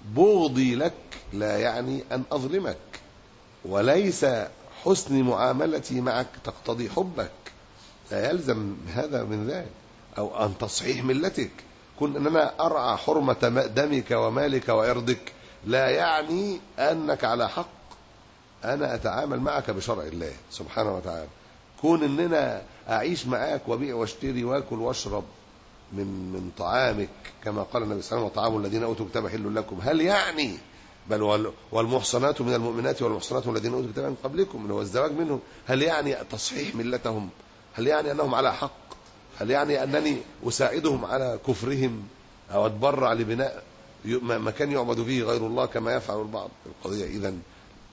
بغضي لك لا يعني أن أظلمك، وليس حسن معاملتي معك تقتضي حبك، لا يلزم هذا من ذلك، أو أن تصحيح ملتك. كن أن أنا أرعى حرمة دمك ومالك وإرضك لا يعني أنك على حق، أنا أتعامل معك بشرع الله سبحانه وتعالى. كون أننا أعيش معك وبيع واشتري واكل واشرب من من طعامك كما قال النبي صلى الله عليه وسلم وطعام الذين أوتوا الكتاب حل لكم، هل يعني بل والمحصنات من المؤمنات والمحصنات من الذين أوتوا الكتاب من قبلكم اللي هو الزواج منهم، هل يعني تصحيح ملتهم؟ هل يعني أنهم على حق؟ هل يعني أنني أساعدهم على كفرهم أو أتبرع لبناء مكان يعبد فيه غير الله كما يفعل البعض؟ القضية إذن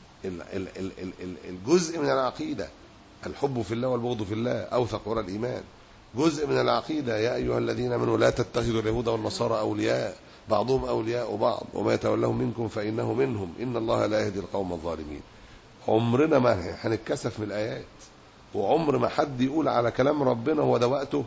الجزء من العقيدة الحب في الله والبغض في الله أوثق وراء الإيمان. جزء من العقيدة يا أيها الذين آمنوا لا تتخذوا اليهود والنصارى أولياء بعضهم أولياء بعض وما يتولهم منكم فإنه منهم إن الله لا يهدي القوم الظالمين. عمرنا ما هنتكسف من الآيات، وعمر ما حد يقول على كلام ربنا هو ده وقته.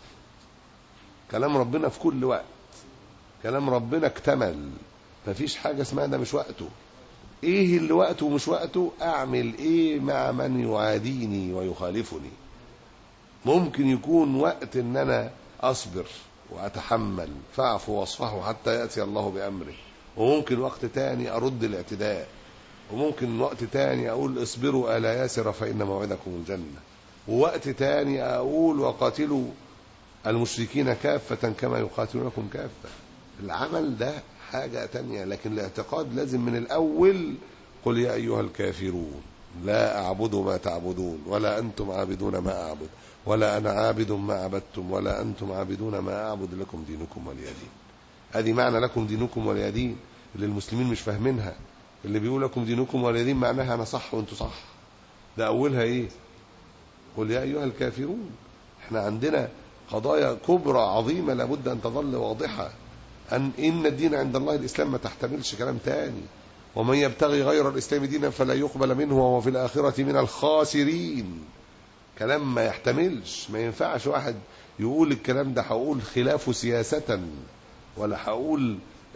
كلام ربنا في كل وقت، كلام ربنا اكتمل، مفيش حاجة اسمها ده مش وقته. ايه اللي وقته ومش وقته؟ اعمل ايه مع من يعاديني ويخالفني؟ ممكن يكون وقت ان انا اصبر واتحمل فاعفو واصفحوا حتى يأتي الله بأمره، وممكن وقت تاني ارد الاعتداء، وممكن وقت تاني اقول اصبروا آل ياسر فإن موعدكم الجنة، ووقت تاني اقول وقاتلوا المشركين كافة كما يقاتلونكم كافة. العمل ده حاجة تانية، لكن الاعتقاد لازم من الأول قل يا أيها الكافرون لا أعبد ما تعبدون ولا أنتم عابدون ما أعبد ولا أنا عابد ما عبدتم ولا أنتم عابدون ما أعبد لكم دينكم ولي دين. هذه معنى لكم دينكم ولي دين اللي المسلمين مش فاهمينها. اللي بيقول لكم دينكم ولي دين معناها أنا صح وأنتوا صح. ده أولها إيه؟ قل يا أيها الكافرون. احنا عندنا قضايا كبرى عظيمة لابد أن تظل واضحة، أن إن الدين عند الله الإسلام، ما تحتملش كلام تاني. ومن يبتغي غير الإسلام دينا فلا يقبل منه وهو في الآخرة من الخاسرين. كلام ما يحتملش، ما ينفعش واحد يقول الكلام ده هقول خلافه سياسة ولا هقول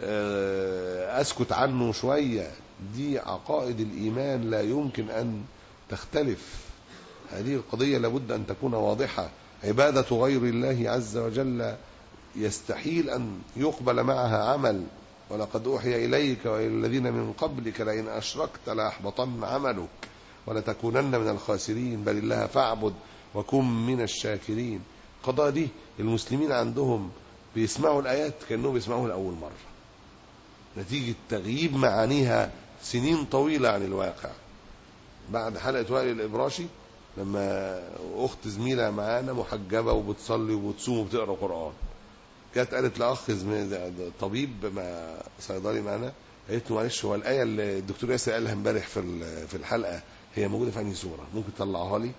أسكت عنه شوية. دي عقائد الإيمان لا يمكن أن تختلف. هذه القضية لابد أن تكون واضحة. عبادة غير الله عز وجل يستحيل أن يقبل معها عمل. ولقد أوحي إليك وإلى الذين من قبلك لئن أشركت ليحبطن عملك ولتكونن من الخاسرين بل الله فاعبد وكن من الشاكرين. القضاء دي المسلمين عندهم بيسمعوا الآيات كأنهم بيسمعوها لأول مرة، نتيجة تغييب معانيها سنين طويلة عن الواقع. بعد حلقة وائل الإبراشي لما أخت زميلة معانا محجبة وبتصلي وبتصوم وبتقرأ قرآن، جت قالت لأخ طبيب مع صيدلي معنا، قالت له معلش هو الآية اللي الدكتور ياسر قالها امبارح في في الحلقة هي موجودة في أنهي سورة؟ ممكن تطلعها لي؟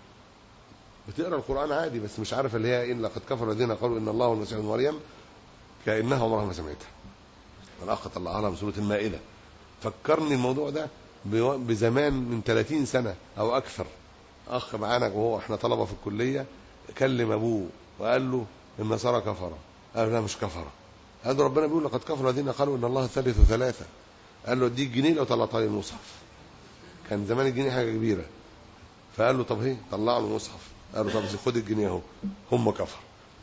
بتقرأ القرآن عادي بس مش عارفة اللي هي إن لقد كفر الذين قالوا إن الله والمسيح ابن مريم كأنها عمرها ما سمعتها. الأخ طلعها لها من سورة المائدة. فكرني الموضوع ده بزمان من ثلاثين سنة أو أكثر. أخ معانا وهو إحنا طلبة في الكلية كلم أبوه وقال له النصارى كفرة. قال لا مش كفرة. قال له ربنا بيقول لقد كفر الذين قالوا إن الله ثالث ثلاثة. قال له اديك جنيه لو طلعت لي المصحف. كان زمان الجنيه حاجة كبيرة. فقال له طب هي طلع له المصحف. قال له طب خد الجنيه اهو هم كفر.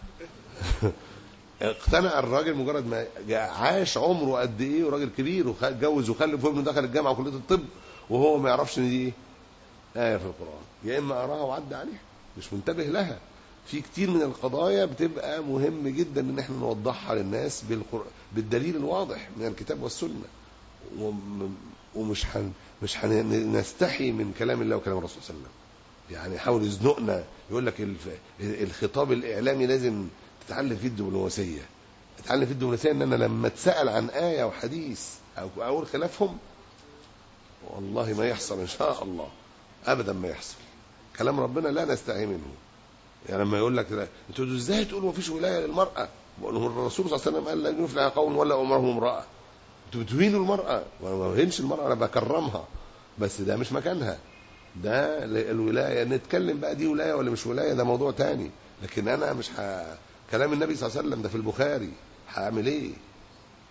اقتنع الراجل مجرد ما عاش عمره قد ايه وراجل كبير واتجوز وخلف وابنه دخل الجامعه وكليه الطب وهو ما يعرفش ان دي ايه ايه في القران، يا اما قراها وعدى عليها مش منتبه لها. في كتير من القضايا بتبقى مهم جدا ان احنا نوضحها للناس بالدليل الواضح من الكتاب والسنه، ومش حن مش هنستحي من كلام الله وكلام الرسول صلى الله عليه وسلم. يعني حاول يزنقنا يقول لك الخطاب الاعلامي لازم تتعلم فيه الدبلوماسيه. اتعلم فيه الدبلوماسيه ان انا لما اتسال عن ايه وحديث او اقول خلافهم والله ما يحصل ان شاء الله، ابدا ما يحصل. كلام ربنا لا نستحي منه. يعني لما يقول لك انتوا ازاي تقولوا ما فيش ولايه للمراه؟ الرسول صلى الله عليه وسلم قال لا يفلح قوم ولا امرهم امراه. انتوا بتهينوا المراه. وانا ما بهينش المراه، انا بكرمها، بس ده مش مكانها. ده الولايه نتكلم بقى دي ولايه ولا مش ولايه ده موضوع تاني. لكن انا مش ح... كلام النبي صلى الله عليه وسلم ده في البخاري هعمل ايه؟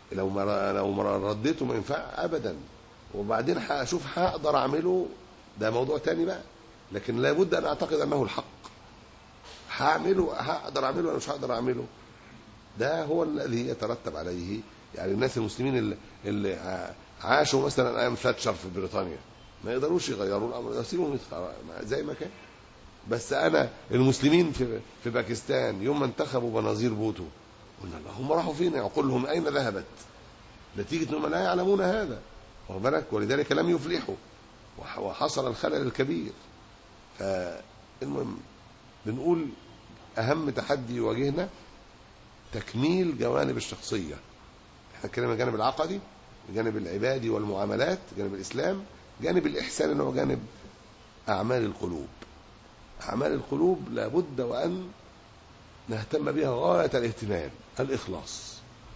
لو ما لو ما رديته ما ينفع ابدا. وبعدين هشوف هقدر اعمله، ده موضوع تاني بقى، لكن لابد ان اعتقد انه الحق. هعمله، هقدر اعمله ولا مش هقدر اعمله، ده هو الذي يترتب عليه. يعني الناس المسلمين اللي, اللي عاشوا مثلا ايام ثاتشر في بريطانيا ما يقدروش يغيروا الامر، يسيبهم زي ما كان. بس انا المسلمين في في باكستان يوم ما انتخبوا بنظير بوتو قلنا هم راحوا فين؟ عقولهم اين ذهبت؟ نتيجه انهم لا يعلمون هذا، واخد بالك؟ ولذلك لم يفلحوا وحصل الخلل الكبير. فالمهم بنقول اهم تحدي يواجهنا تكميل جوانب الشخصيه. احنا اتكلمنا الجانب العقدي، الجانب العبادي والمعاملات، جانب الاسلام، جانب الاحسان اللي هو جانب اعمال القلوب. اعمال القلوب لابد وان نهتم بها غايه الاهتمام، الاخلاص.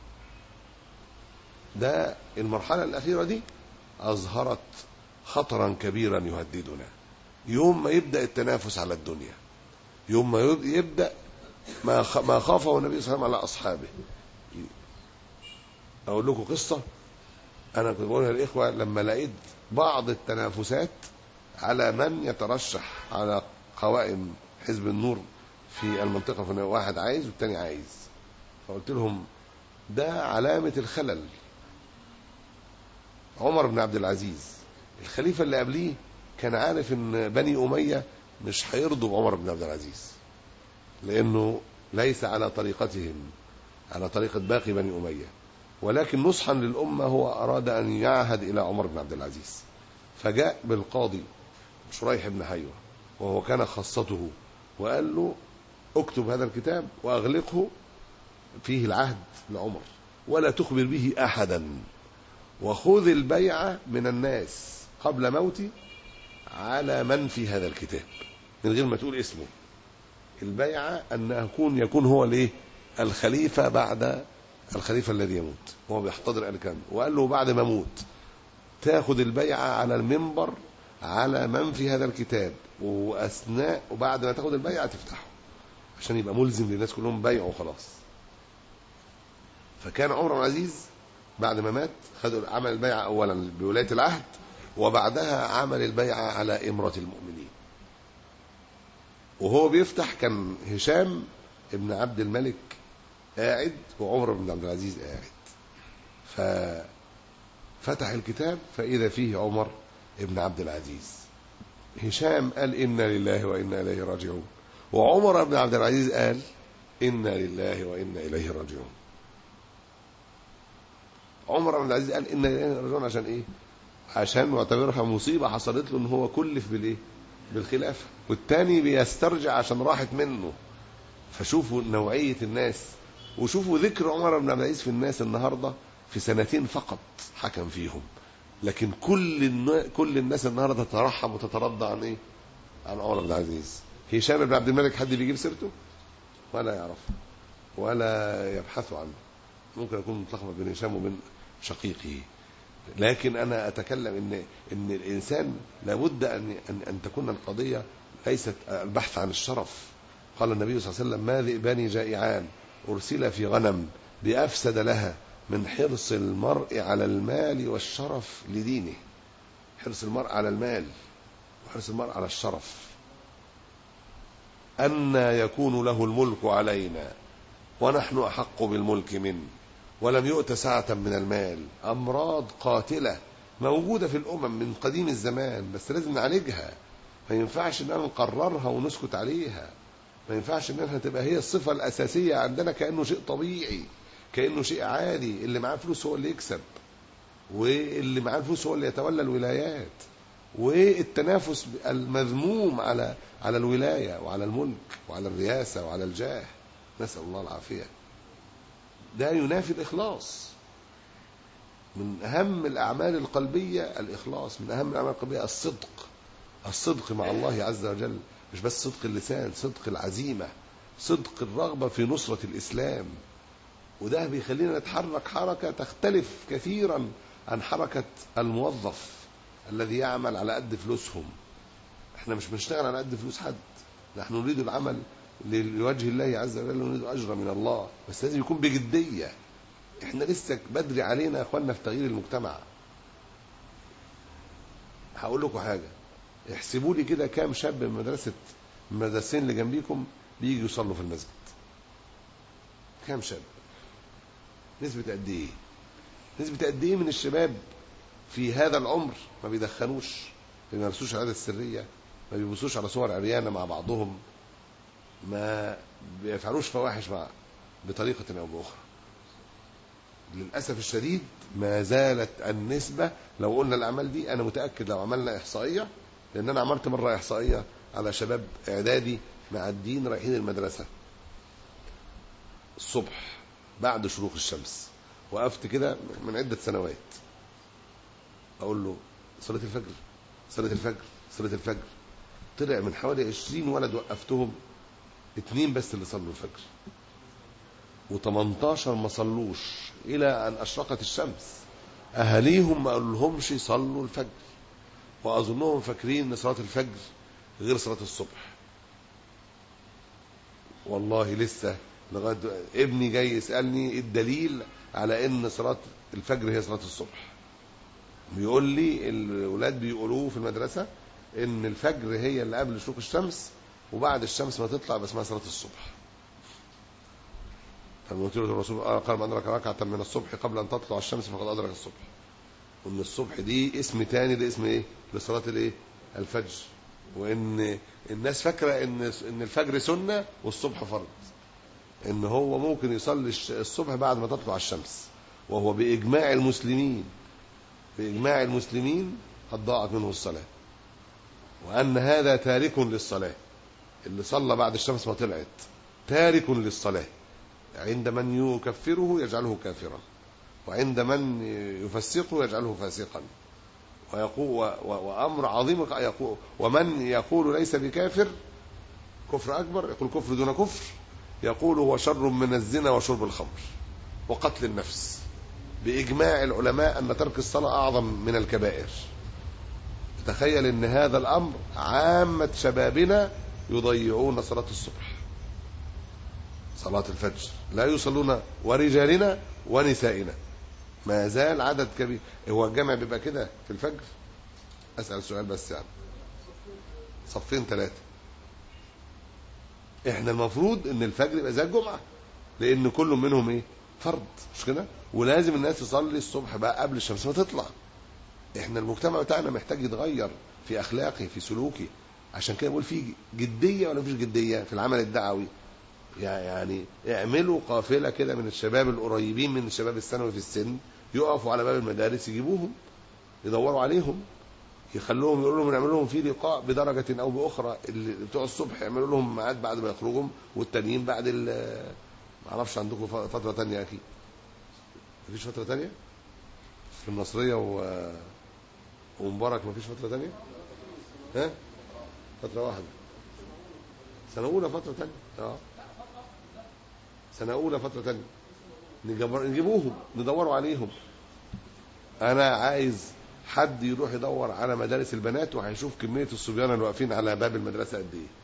ده المرحله الاخيره دي اظهرت خطرا كبيرا يهددنا. يوم ما يبدا التنافس على الدنيا، يوم ما يبدا ما ما خافه النبي صلى الله عليه وسلم على اصحابه. اقول لكم قصه انا كنت بقولها للاخوه لما لقيت بعض التنافسات على من يترشح على قوائم حزب النور في المنطقه، في واحد عايز والتاني عايز، فقلت لهم ده علامه الخلل. عمر بن عبد العزيز الخليفه اللي قبليه كان عارف ان بني اميه مش هيرضوا بعمر بن عبد العزيز، لانه ليس على طريقتهم، على طريقه باقي بني اميه، ولكن نصحا للامه هو اراد ان يعهد الى عمر بن عبد العزيز. فجاء بالقاضي شريح بن حيوة وهو كان خاصته، وقال له اكتب هذا الكتاب واغلقه فيه العهد لعمر ولا تخبر به احدا، وخذ البيعه من الناس قبل موتي على من في هذا الكتاب من غير ما تقول اسمه. البيعه ان يكون يكون هو الايه؟ الخليفه بعد الخليفه الذي يموت، وهو بيحتضر الكلام. وقال له بعد ما اموت تاخذ البيعه على المنبر على من في هذا الكتاب، واثناء وبعد ما تاخذ البيعه تفتحه عشان يبقى ملزم للناس كلهم بيعه وخلاص. فكان عمر بن العزيز بعد ما مات خد عمل البيعه اولا بولايه العهد، وبعدها عمل البيعه على امره المؤمنين. وهو بيفتح كان هشام ابن عبد الملك قاعد وعمر بن عبد العزيز قاعد، ففتح الكتاب فإذا فيه عمر ابن عبد العزيز. هشام قال إنا لله وإنا إليه راجعون، وعمر بن عبد العزيز قال إنا لله وإنا إليه راجعون. عمر بن العزيز قال إنا لله راجعون عشان إيه؟ عشان معتبرها مصيبة حصلت له إن هو كلف بالإيه؟ بالخلافة، والتاني بيسترجع عشان راحت منه. فشوفوا نوعية الناس، وشوفوا ذكر عمر بن عبد العزيز في الناس النهارده في سنتين فقط حكم فيهم، لكن كل النا... كل الناس النهارده تترحم وتترضى عن ايه؟ عن عمر بن عبد العزيز. هشام بن عبد الملك حد بيجيب سيرته ولا يعرف ولا يبحث عنه، ممكن يكون متلخبط بين هشام وبين شقيقه. لكن انا اتكلم ان ان الانسان لابد ان ان, أن تكون القضيه ليست البحث عن الشرف. قال النبي صلى الله عليه وسلم ما ذئبان جائعان أرسل في غنم بأفسد لها من حرص المرء على المال والشرف لدينه. حرص المرء على المال وحرص المرء على الشرف. أن يكون له الملك علينا ونحن أحق بالملك منه ولم يؤت سعة من المال. أمراض قاتلة موجودة في الأمم من قديم الزمان، بس لازم نعالجها. ما ينفعش أننا نقررها ونسكت عليها، ما ينفعش انها تبقى هي الصفة الأساسية عندنا كأنه شيء طبيعي، كأنه شيء عادي. اللي معاه فلوس هو اللي يكسب، واللي معاه فلوس هو اللي يتولى الولايات، والتنافس المذموم على على الولاية وعلى الملك وعلى الرئاسة وعلى الجاه، نسأل الله العافية. ده ينافي الإخلاص. من أهم الأعمال القلبية الإخلاص، من أهم الأعمال القلبية الصدق، الصدق مع الله عز وجل، مش بس صدق اللسان، صدق العزيمة، صدق الرغبة في نصرة الإسلام. وده بيخلينا نتحرك حركة تختلف كثيرا عن حركة الموظف الذي يعمل على قد فلوسهم. احنا مش بنشتغل على قد فلوس حد، نحن نريد العمل لوجه الله عز وجل ونريد أجر من الله، بس لازم يكون بجدية. احنا لسه بدري علينا يا اخوانا في تغيير المجتمع. هقول لكم حاجه، احسبوا لي كده كام شاب من مدرسه من المدرستين اللي جنبيكم بييجوا يصلوا في المسجد. كام شاب؟ نسبه قد ايه؟ نسبه قد ايه من الشباب في هذا العمر ما بيدخنوش، ما بيمارسوش العاده السريه، ما بيبصوش على صور عريانه مع بعضهم، ما بيفعلوش فواحش مع بطريقه او باخرى. للأسف الشديد ما زالت النسبة. لو قلنا الأعمال دي أنا متأكد لو عملنا إحصائية، لأن أنا عملت مرة إحصائية على شباب إعدادي معدين رايحين المدرسة الصبح بعد شروق الشمس، وقفت كده من عدة سنوات أقول له صلاة الفجر صلاة الفجر صلاة الفجر. طلع من حوالي عشرين ولد وقفتهم اتنين بس اللي صلوا الفجر، وتمنتاشر ما صلوش الى ان اشرقت الشمس. اهاليهم ما قالولهمش صلوا الفجر، واظنهم فاكرين ان صلاه الفجر غير صلاه الصبح. والله لسه لغايه ابني جاي يسالني الدليل على ان صلاه الفجر هي صلاه الصبح. بيقول لي الاولاد بيقولوه في المدرسه ان الفجر هي اللي قبل شروق الشمس، وبعد الشمس ما تطلع بس اسمها صلاه الصبح. فقلت له الرسول قال من أدرك ركعة من الصبح قبل أن تطلع الشمس فقد أدرك الصبح. وإن الصبح دي اسم تاني لاسم إيه؟ لصلاة الإيه؟ الفجر. وإن الناس فاكرة إن إن الفجر سنة والصبح فرض. إن هو ممكن يصلي الصبح بعد ما تطلع الشمس، وهو بإجماع المسلمين بإجماع المسلمين قد ضاعت منه الصلاة. وأن هذا تارك للصلاة، اللي صلى بعد الشمس ما طلعت تارك للصلاة. عند من يكفره يجعله كافرا، وعند من يفسقه يجعله فاسقا. ويقول وأمر عظيم يقول ومن يقول ليس بكافر كفر أكبر، يقول كفر دون كفر، يقول هو شر من الزنا وشرب الخمر وقتل النفس. بإجماع العلماء أن ترك الصلاة أعظم من الكبائر. تخيل أن هذا الأمر عامة شبابنا يضيعون صلاة الصبح، صلاة الفجر لا يصلون، ورجالنا ونسائنا ما زال عدد كبير. هو الجامع بيبقى كده في الفجر؟ أسأل سؤال بس، يعني صفين ثلاثة. احنا المفروض ان الفجر يبقى زي الجمعة، لان كل منهم ايه؟ فرض، مش كده؟ ولازم الناس تصلي الصبح بقى قبل الشمس ما تطلع. احنا المجتمع بتاعنا محتاج يتغير في اخلاقي في سلوكي. عشان كده بقول في جدية ولا مفيش جدية في العمل الدعوي. يعني اعملوا قافلة كده من الشباب القريبين من الشباب الثانوي في السن، يقفوا على باب المدارس يجيبوهم يدوروا عليهم، يخلوهم يقولوا لهم نعمل لهم في لقاء بدرجة او باخرى. اللي بتوع الصبح يعملوا لهم ميعاد بعد ما يخرجوا، والتانيين بعد ما اعرفش عندكم فترة تانية. اكيد مفيش فترة تانية في النصرية و... ومبارك مفيش فترة تانية؟ ها؟ فترة واحدة سنة أولى فترة تانية. اه سنة أولى فترة تانية نجيبوهم ندوروا عليهم. أنا عايز حد يروح يدور على مدارس البنات وهيشوف كمية الصبيان اللي واقفين على باب المدرسة قد إيه.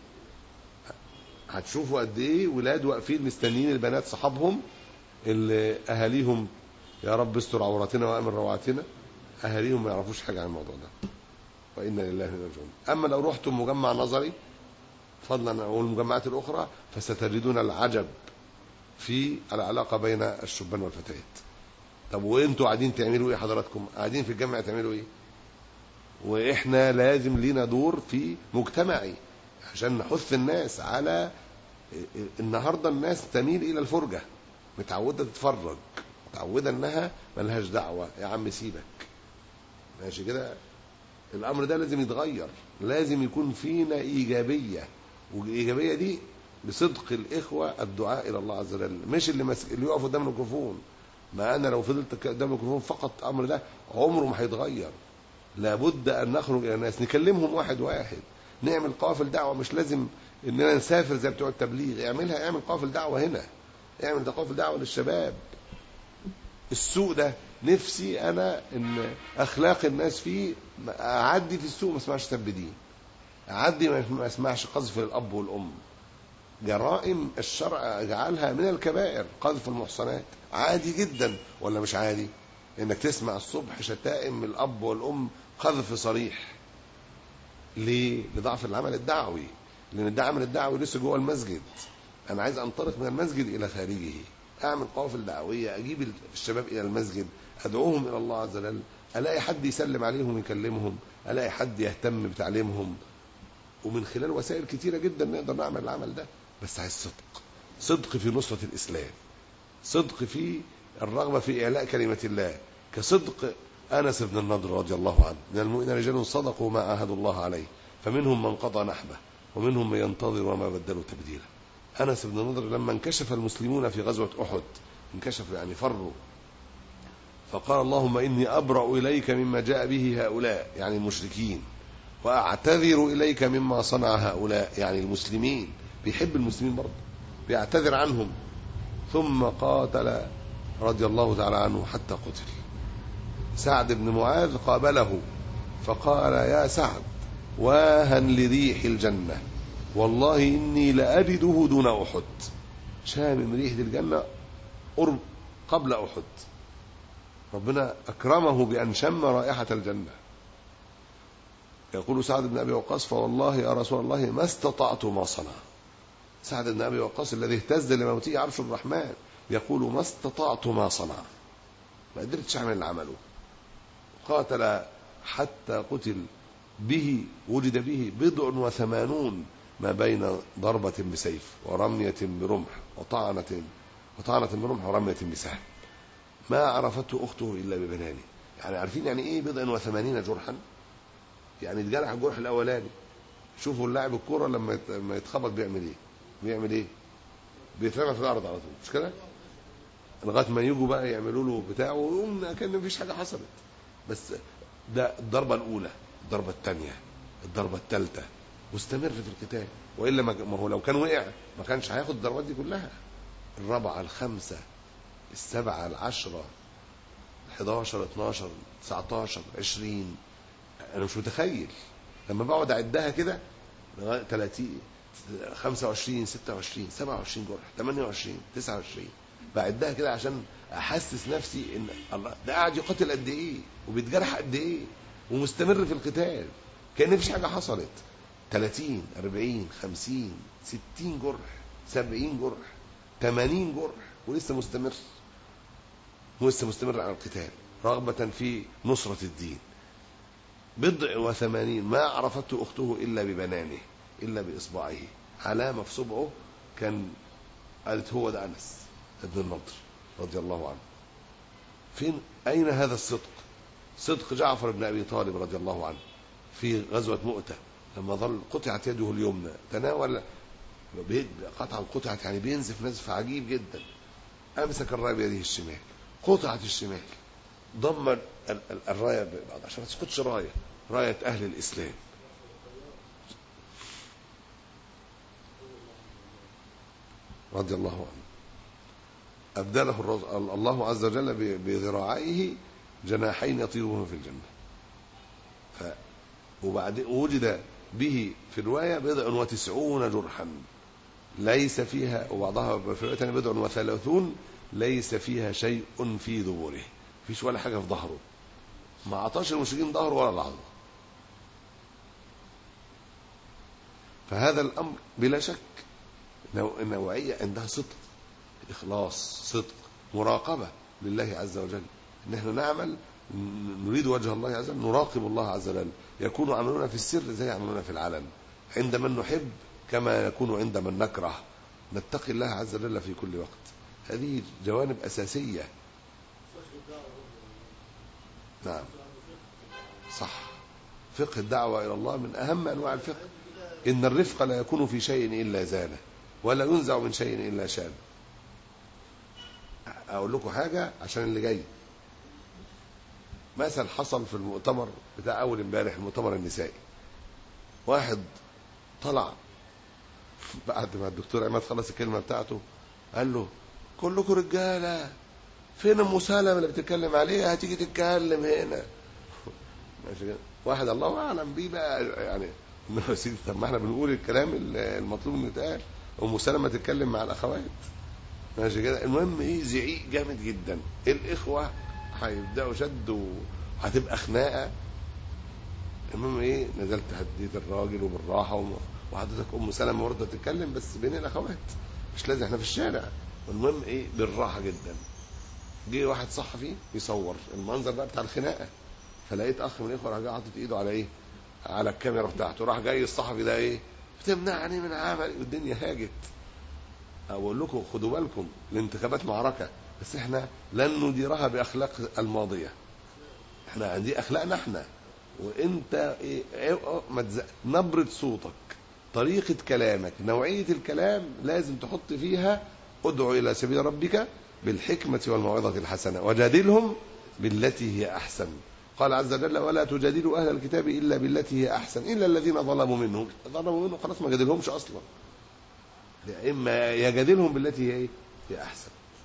هتشوفوا قد إيه ولاد واقفين مستنيين البنات صحابهم اللي أهاليهم يا رب استر عوراتنا وأمن روعاتنا، أهاليهم ما يعرفوش حاجة عن الموضوع ده. وإنا لله وإنا إليه راجعون. أما لو رحتم مجمع نظري فضلا والمجمعات الأخرى فستجدون العجب في العلاقة بين الشبان والفتيات. طب وانتوا قاعدين تعملوا ايه؟ حضراتكم قاعدين في الجامعة تعملوا ايه؟ واحنا لازم لينا دور في مجتمعي عشان نحث الناس على النهاردة. الناس تميل الى الفرجة، متعودة تتفرج، متعودة انها ملهاش دعوة. يا عم سيبك ماشي كده. الامر ده لازم يتغير، لازم يكون فينا ايجابية، والايجابية دي بصدق الاخوة الدعاء الى الله عز وجل، مش اللي مسك اللي يقف قدام الميكروفون. ما انا لو فضلت قدام الميكروفون فقط الامر ده عمره ما هيتغير. لابد ان نخرج الى الناس نكلمهم واحد واحد، نعمل قوافل دعوه. مش لازم اننا نسافر زي بتوع التبليغ. اعملها اعمل قوافل دعوه هنا، اعمل قوافل دعوه للشباب. السوق ده نفسي انا ان اخلاق الناس فيه، اعدي في السوق ما اسمعش سب دين، اعدي ما اسمعش قذف للاب والام، جرائم الشرع جعلها من الكبائر، قذف المحصنات عادي جدا ولا مش عادي؟ انك تسمع الصبح شتائم من الاب والام، قذف صريح. ليه؟ لضعف العمل الدعوي، لان العمل الدعوي لسه جوه المسجد. انا عايز انطلق من المسجد الى خارجه، اعمل قوافل دعويه، اجيب الشباب الى المسجد، ادعوهم الى الله عز وجل، الاقي حد يسلم عليهم يكلمهم، الاقي حد يهتم بتعليمهم. ومن خلال وسائل كتيره جدا نقدر نعمل العمل ده، بس عايز صدق، صدق في نصرة الإسلام، صدق في الرغبة في إعلاء كلمة الله، كصدق أنس بن النضر رضي الله عنه: من المؤمنين رجال صدقوا ما عاهدوا الله عليه فمنهم من قضى نحبه ومنهم من ينتظر وما بدلوا تبديلا. أنس بن النضر لما انكشف المسلمون في غزوة أحد، انكشفوا يعني فروا، فقال: اللهم إني أبرأ إليك مما جاء به هؤلاء، يعني المشركين، وأعتذر إليك مما صنع هؤلاء، يعني المسلمين. بيحب المسلمين برضه، بيعتذر عنهم. ثم قاتل رضي الله تعالى عنه حتى قتل. سعد بن معاذ قابله فقال: يا سعد، واها لريح الجنة، والله إني لأجده دون أحد. شامم ريح الجنة قرب قبل أحد، ربنا أكرمه بأن شم رائحة الجنة. يقول سعد بن أبي وقاص: فوالله يا رسول الله ما استطعت ما صنع. سعد بن أبي وقاص الذي اهتز لموته عرش الرحمن يقول: ما استطعت ما صنع، ما قدرتش أعمل اللي عمله. قاتل حتى قتل، به وجد به بضع وثمانون ما بين ضربة بسيف ورمية برمح وطعنة وطعنة برمح ورمية بسهم، ما عرفته أخته إلا ببنانه. يعني عارفين يعني إيه بضع وثمانين جرحا؟ يعني الجرح الجرح الأولاني. شوفوا اللاعب الكورة لما يتخبط بيعمل إيه؟ بيعمل إيه؟ بيترمى في الأرض على طول، مش كده؟ لغاية ما يجوا بقى يعملوا له بتاعه ويقوم كأن مفيش حاجة حصلت. بس ده الضربة الأولى، الضربة الثانية، الضربة الثالثة، واستمر في القتال. وإلا ما هو لو كان وقع ما كانش هياخد الضربات دي كلها. الرابعة، الخمسة، السبعة، العشرة، حداشر، اتناشر، تسعتاشر، عشرين. أنا مش متخيل لما بقعد أعدها كده لغاية تلاتين، خمسة وعشرين، ستة وعشرين، سبعة وعشرين جرح، ثمانية وعشرين، تسعة وعشرين، بعدها كده عشان أحسس نفسي إن الله ده قاعد يقاتل قد إيه وبيتجرح قد إيه ومستمر في القتال كأن مفيش حاجة حصلت. ثلاثين، أربعين، خمسين، ستين جرح، سبعين جرح، ثمانين جرح، ولسه مستمر، ولسه مستمر على القتال رغبة في نصرة الدين. بضع وثمانين ما عرفته أخته إلا ببنانه، إلا بإصبعه، علامة في صبعه كان قالت هو ده أنس ابن النضر رضي الله عنه. فين أين هذا الصدق؟ صدق جعفر بن أبي طالب رضي الله عنه في غزوة مؤتة لما ظل قطعت يده اليمنى، تناول قطعة قطعت يعني بينزف نزف عجيب جدا، أمسك الراية بيده الشمال، قطعت الشمال، ضم الراية بعض عشان ما تسقطش راية، راية أهل الإسلام. رضي الله عنه. أبدله الله عز وجل بذراعيه جناحين يطير بهما في الجنة. ف وبعدين وجد به في الرواية بضع وتسعون جرحا ليس فيها، وبعضها في الرواية بضع وثلاثون ليس فيها شيء في ظهوره، فيش ولا حاجة في ظهره، ما عطاش المشركين ظهره ولا لحظة. فهذا الأمر بلا شك النوعية عندها صدق، إخلاص، صدق، مراقبة لله عز وجل، إن احنا نعمل نريد وجه الله عز وجل، نراقب الله عز وجل، يكون عملنا في السر زي عملنا في العلن، عند من نحب كما يكون عند من نكره، نتقي الله عز وجل في كل وقت. هذه جوانب أساسية. نعم صح، فقه الدعوة إلى الله من أهم أنواع الفقه. إن الرفق لا يكون في شيء إلا زانه ولا ينزع من شيء إلا شانه. أقول لكم حاجة عشان اللي جاي. مثل حصل في المؤتمر بتاع أول امبارح، المؤتمر النسائي، واحد طلع بعد ما الدكتور عماد خلص الكلمة بتاعته قال له كلكم رجالة، فين أم سلمة اللي بتتكلم عليها؟ هتيجي تتكلم هنا. واحد الله أعلم بيه بقى، يعني يا سيدي طب ما احنا بنقول الكلام المطلوب انه يتقال. ام سلمة تتكلم مع الاخوات ماشي كده. المهم ايه زعيق جامد جدا، الاخوه هيبداوا شد وهتبقى خناقه. المهم ايه نزلت هديت الراجل وبالراحه، وحضرتك ام سلمة برضه تتكلم بس بين الاخوات، مش لازم احنا في الشارع. والمهم ايه بالراحه جدا. جه واحد صحفي يصور المنظر بقى بتاع الخناقه، فلقيت اخ من الاخوه راح حاطط ايده على ايه على الكاميرا بتاعته، راح جاي الصحفي ده ايه بتمنعني من عمل، والدنيا هاجت. اقول لكم خدوا بالكم الانتخابات معركه، بس احنا لن نديرها باخلاق الماضيه، احنا دي اخلاقنا احنا. وانت ايه, إيه نبره صوتك، طريقه كلامك، نوعيه الكلام لازم تحط فيها ادعو الى سبيل ربك بالحكمه والموعظه الحسنه وجادلهم بالتي هي احسن. قال عز وجل ولا تجادلوا اهل الكتاب الا بالتي هي احسن الا الذين ظلموا منهم. ظلموا منهم خلاص ما جادلهمش اصلا، اما يجادلهم بالتي هي هي احسن،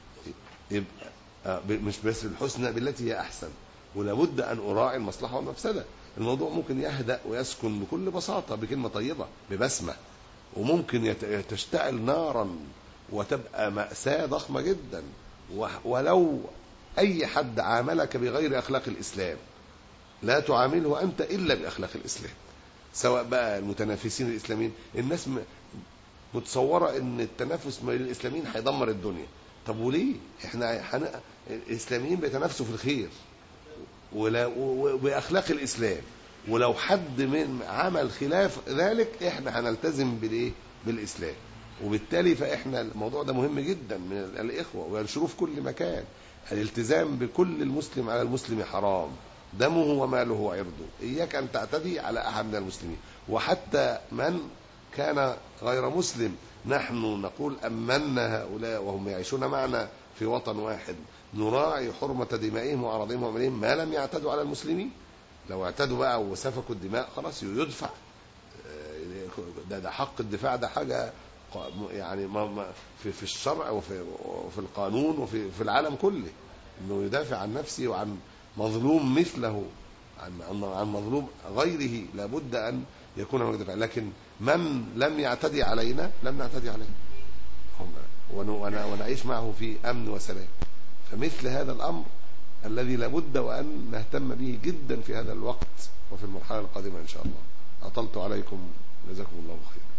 يبقى مش بس الحسنى بالتي هي احسن. ولابد ان اراعي المصلحه والمفسده. الموضوع ممكن يهدأ ويسكن بكل بساطه بكلمه طيبه ببسمه، وممكن تشتعل نارا وتبقى مأساة ضخمه جدا. ولو اي حد عاملك بغير اخلاق الاسلام لا تعامله انت الا باخلاق الاسلام، سواء بقى المتنافسين الاسلاميين. الناس متصوره ان التنافس بين الاسلاميين هيدمر الدنيا. طب وليه؟ احنا حن... الاسلاميين بيتنافسوا في الخير ولا وباخلاق الاسلام، ولو حد من عمل خلاف ذلك احنا هنلتزم بالايه بالاسلام. وبالتالي فاحنا الموضوع ده مهم جدا من الاخوه وينشروه في كل مكان. الالتزام بكل المسلم على المسلم حرام، دمه وماله وعرضه. اياك ان تعتدي على احد من المسلمين، وحتى من كان غير مسلم نحن نقول امنا هؤلاء وهم يعيشون معنا في وطن واحد، نراعي حرمه دمائهم واعراضهم واموالهم ما لم يعتدوا على المسلمين. لو اعتدوا بقى وسفكوا الدماء خلاص يدفع، ده, ده حق الدفاع، ده حاجه يعني في في الشرع وفي وفي القانون وفي في العالم كله، انه يدافع عن نفسه وعن مظلوم مثله، عن عن مظلوم غيره لابد ان يكون هناك دفاع. لكن من لم يعتدي علينا لم نعتدي عليه ونعيش معه في امن وسلام. فمثل هذا الامر الذي لابد وان نهتم به جدا في هذا الوقت وفي المرحله القادمه ان شاء الله. اطلت عليكم، جزاكم الله خير.